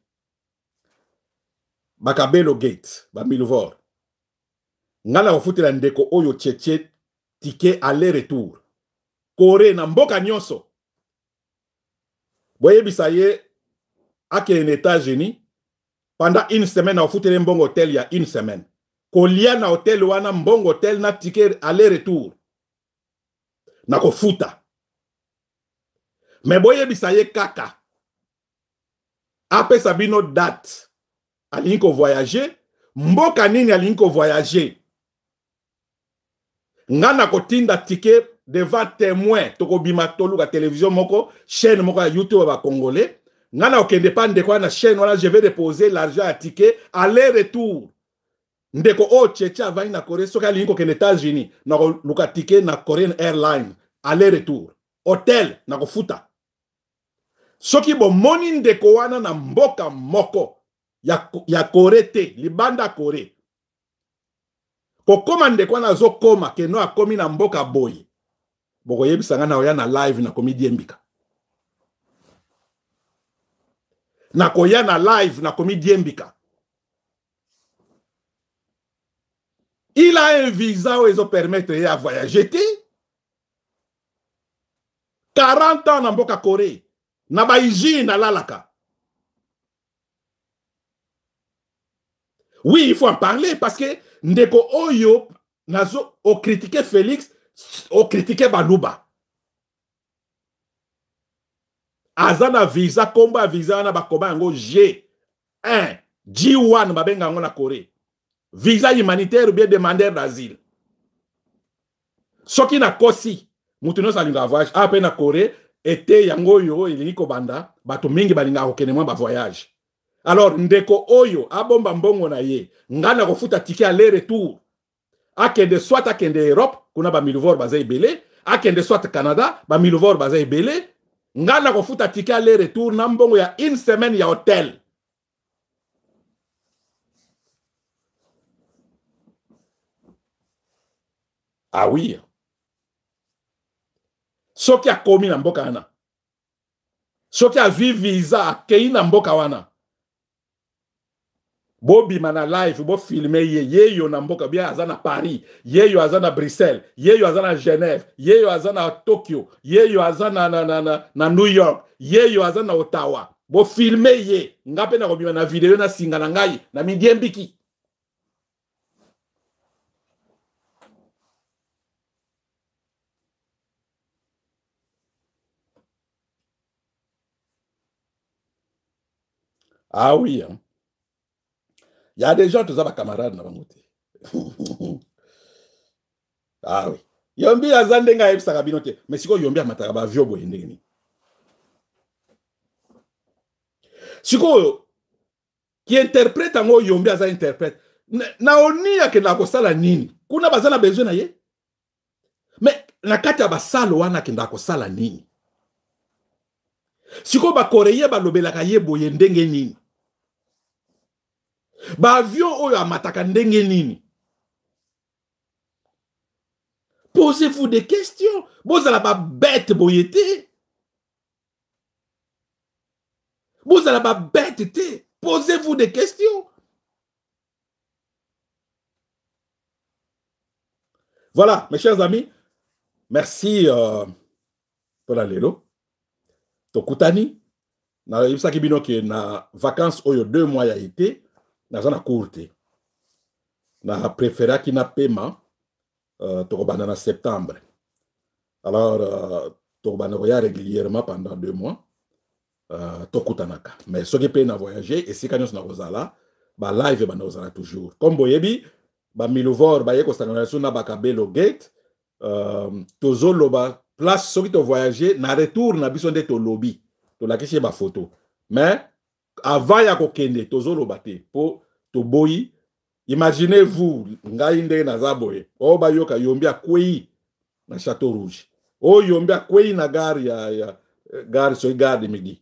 Bakabelo Gate, Bamilouvor, Ngala ofutela ndeko oyo Tchétché ticket aller-retour. Corée na mboka nyonso. Boye bisaye ake en États-Unis pendant une semaine au foutre un bon hôtel il y a une semaine. Kolia na hôtel wana bon hôtel na ticket aller-retour. Na ko futa. Mais boye bisaye kaka. Après sabino date. Alingi ko voyager, mboka nini alingi ko voyager. Ngana ko tinda ticket devant témoin toko bima tolu ka télévision moko, chaîne moko ya YouTube ba congolais. Ngana okende pa ndeko na chaîne wana je vais déposer l'argent à ticket aller-retour. Ndeko o cheche avani na Corée soka alingi ko kende États-Unis na ko luka ticket na Korean Airlines aller-retour. Hôtel na ko futa. Soki bo moni ndeko wana na mboka moko ya Corée te, libanda Corée. Kokoma ndeko na zo koma keno akomi na mboka boy. Boko yebisanga na oya na live na komi diembika. Na koya na live na komi diembika. Il a un visa où ils ont permettre à voyager. 40 ans na mboka Corée. Na baiji na lalaka. Oui, il faut en parler parce que ndeko oyo nazo o critiquer Félix, o critiquer Baluba. Azana visa komba visa na bakoba yango G1, G1 babenga yango na Corée. Visa humanitaire ou bien demandeur d'asile. Soki na kosi, mutu no salinga voyage après na Corée été yango yo ilingi ko banda, bato mingi balinga kokene mwa ba voyage. Alors, ndeko oyo, abomba mbongo na ye, ngana kofuta ticket aller-retour. Akende soit akende Europe, kuna ba miluvor baza ebele, akende soit Canada, ba miluvor baza ebele, ngana kofuta ticket aller-retour, na mbongo ya une semaine ya hotel. Ah oui. Soki a komi na mboka wana. Soki a vi visa, akei na mboka wana. Bobi mana live, bo filmer ye yo na mboka bien azana Paris, ye yo azana Bruxelles, ye yo azana Genève, ye yo azana Tokyo, ye yo azana na New York, ye yo azana Ottawa. Bo filmer ye, ngape na kobima na video na singa na ngai na midiembiki. Ah oui, hein. Il y a des gens, tous les camarades, na bangote. Ah oui. Yombi azande nga ebisa kabinote. Mais siko yombi amataka ba vyo boye ndenge ni. Siko qui interprète ngo yombi aza interprète. Na oni ya ke na kosala nini? Kuna bazana besoin na ye? Mais na kati ya basalo wana ke ndako sala nini? Siko ba Koreyen ba lobelaka ye boye ndenge nini? Ba avion oyo amataka ndenge nini? Posez-vous des questions. Vous allez pas bête boyete. Vous allez pas bête. Posez-vous des questions. Voilà, mes chers amis. Merci pour la lelo. Tokutani. Na yebisa kibino ke na vacances oyo 2 mois ya été. Na zona courte. Na préféra ki na paiement. Tokobana na septembre. Alors, tokobana voya régulièrement pendant 2 mois. Tokutanaka. Mais ce qui peut na voyager, et si quand on a kozala, ba live ba ozala toujours. Comme boyebi, ba miluvor ba yeko stagnatation na bakabelo gate, tozolo ba place ce qui to voyager na retour na biso nde to lobby. To la kisi ba photo. Mais avant ya kokende tozolo bate po to boyi. Imaginez-vous, ngai nde na zaboye. O ba yoka yombi akwei na Château Rouge. O yombi akwei na gare ya gare so gare de midi.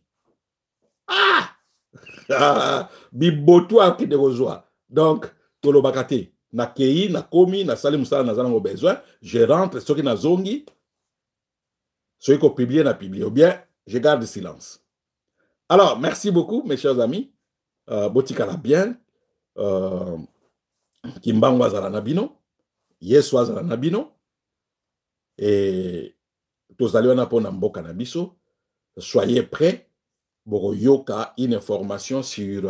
Ah! Bibotu akide kozwa. Donc, tolo bakate. Na kei, na komi, na sali musala na zana ngo besoin. Je rentre, ce qui na zongi. Ce qui ko publié na publié. Ou bien, je garde silence. Alors, merci beaucoup, mes chers amis. Botikala bien. Kimbango azala nabino. Yesu azala nabino. Et tozali wana pona mboka na biso. Soyez prêts. Boroyoka une information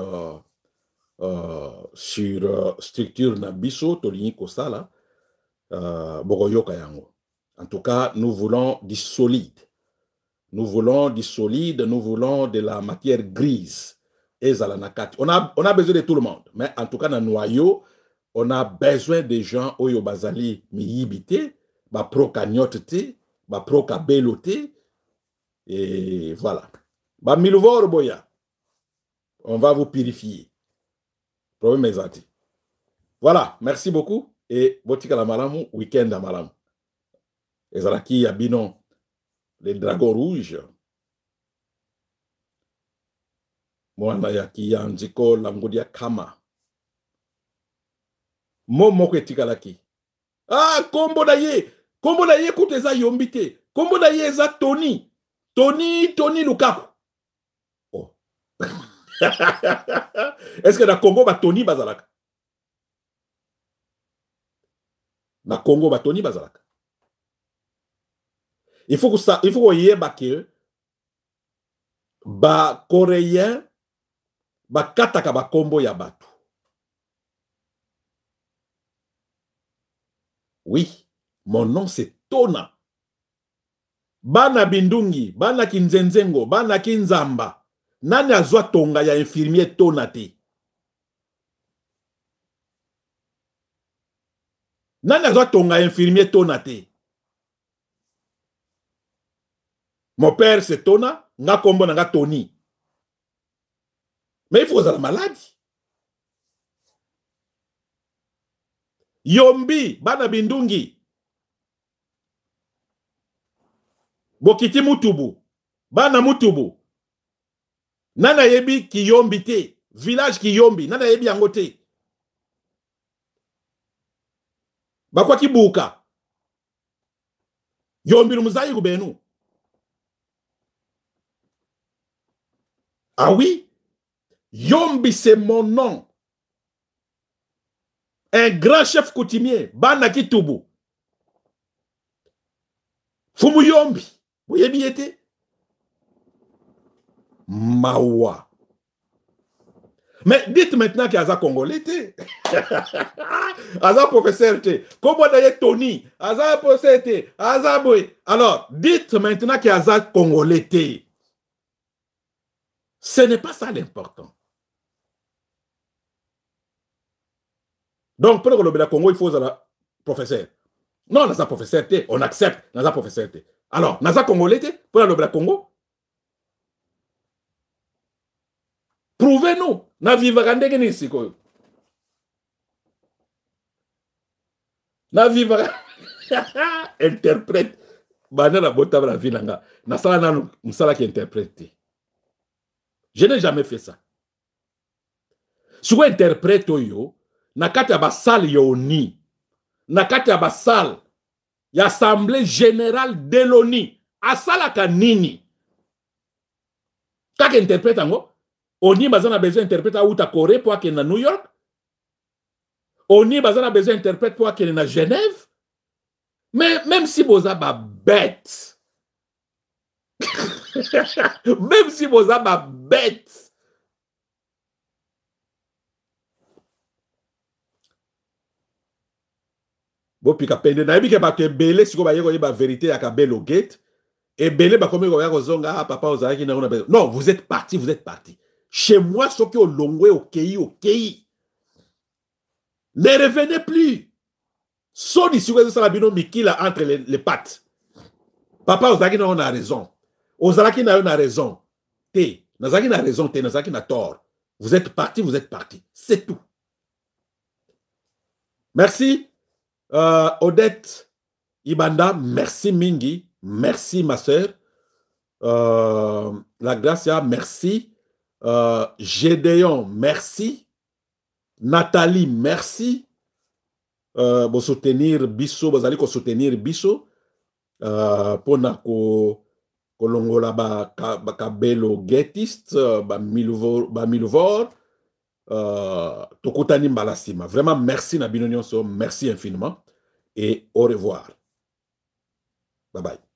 sur structure na biso tolini kosala Boroyoka yango. En tout cas, nous voulons du solide. Nous voulons du solide, nous voulons de la matière grise. On a besoin de tout le monde. Mais en tout cas, dans le noyau, on a besoin des gens oyo bazali miyibite, ba pro cagnotte, ba pro kabelote, et voilà. Ba miluvor boya. On va vous purifier. Problème exact. Voilà, merci beaucoup. Et botika la malamu, week-end à malamu. Ezalaki yabinon, les dragons rouges. Mwana yaki yanjiko langodia kama. Momo ketikalaki. Ah, kombo na ye kuteza yombite. Kombo na ye eza Tony. Tony Lukaku. Oh. Est-ce que na Congo ba Tony bazalaka? Na Congo ba Tony bazalaka. Il faut que yeba que ba coréen ba kataka ba kombo ya batu. Oui, mon nom c'est Tona. Bana Bindungi, bana Kinzenzengo, bana Kinzamba. Nani azwa tonga ya infirmier Tona te? Nani azwa tonga ya infirmier Tona te? Mon père c'est Tona, nga kombo na nga Tony. Mais il faut la maladie. Yombi, bana Bindungi. Bokiti Mutubu, bana Mutubu. Nana yebi ki yombi te, village ki yombi, nana yebi yango te. Bakwa ki buka. Yombi lumuzai kubenu. Ah oui? Yombi c'est mon nom. Un grand chef coutumier, bana ki tubu. Fumu Yombi. Vous y bien été? Mawa. Mais dites maintenant qu'il y a un Congolais. Aza professeur. Comment d'ailleurs Tony? Aza professeur. Aza boy. Alors, dites maintenant qu'il y a un Congolais. Ce n'est pas ça l'important. Donc, pour le Congo, il faut un professeur. Non, Naza professeur. On accepte Naza professeur. Alors, Naza Congolais pour le Congo? Prouvez-nous. Na vivra ndenge ni sikoyo. Na vivra interprète. Banana bota la vilanga. Na sala nanu msala qui interprète. Je n'ai jamais fait ça. Si vous interprète yo, na kati ya basal yoni. Na kati ya basal ya Assemblée Générale de l'ONU. Asala kanini. Kaka interprète ango? Oni bazana besoin d'interprète à Outa Corée pour qu'il y ait New York. Oni bazana besoin d'interprète pour qu'il y ait Genève. Mais même si vous avez bête. Même si vous avez bête. Bon, puis quand pende na bika ba ke belé si ko ba yeko ba vérité ya ka belo gate et belé ba comme ko ya ko zonga papa ozaki na ona. Non, vous êtes parti, vous êtes parti. Chez moi, ceux qui ont longé au Kei. Ne revenez plus. Sauf ici, vous avez un mikila entre les pattes. Papa, Ozaki n'a raison. Ozaki n'a raison. Té, Nazaki n'a raison, Té, Nazaki n'a tort. Vous êtes parti, vous êtes parti. C'est tout. Merci. Odette Ibanda, merci Mingi. Merci ma soeur. La Gracia, merci. Gédéon, merci. Nathalie, merci. Pour soutenir Bisso, vous allez soutenir Bisso. Pour ko kolongola ba kabelo getist, ba miluvor, tokutani mbalasima. Vraiment, merci na binonionso, merci infiniment. Et au revoir. Bye bye.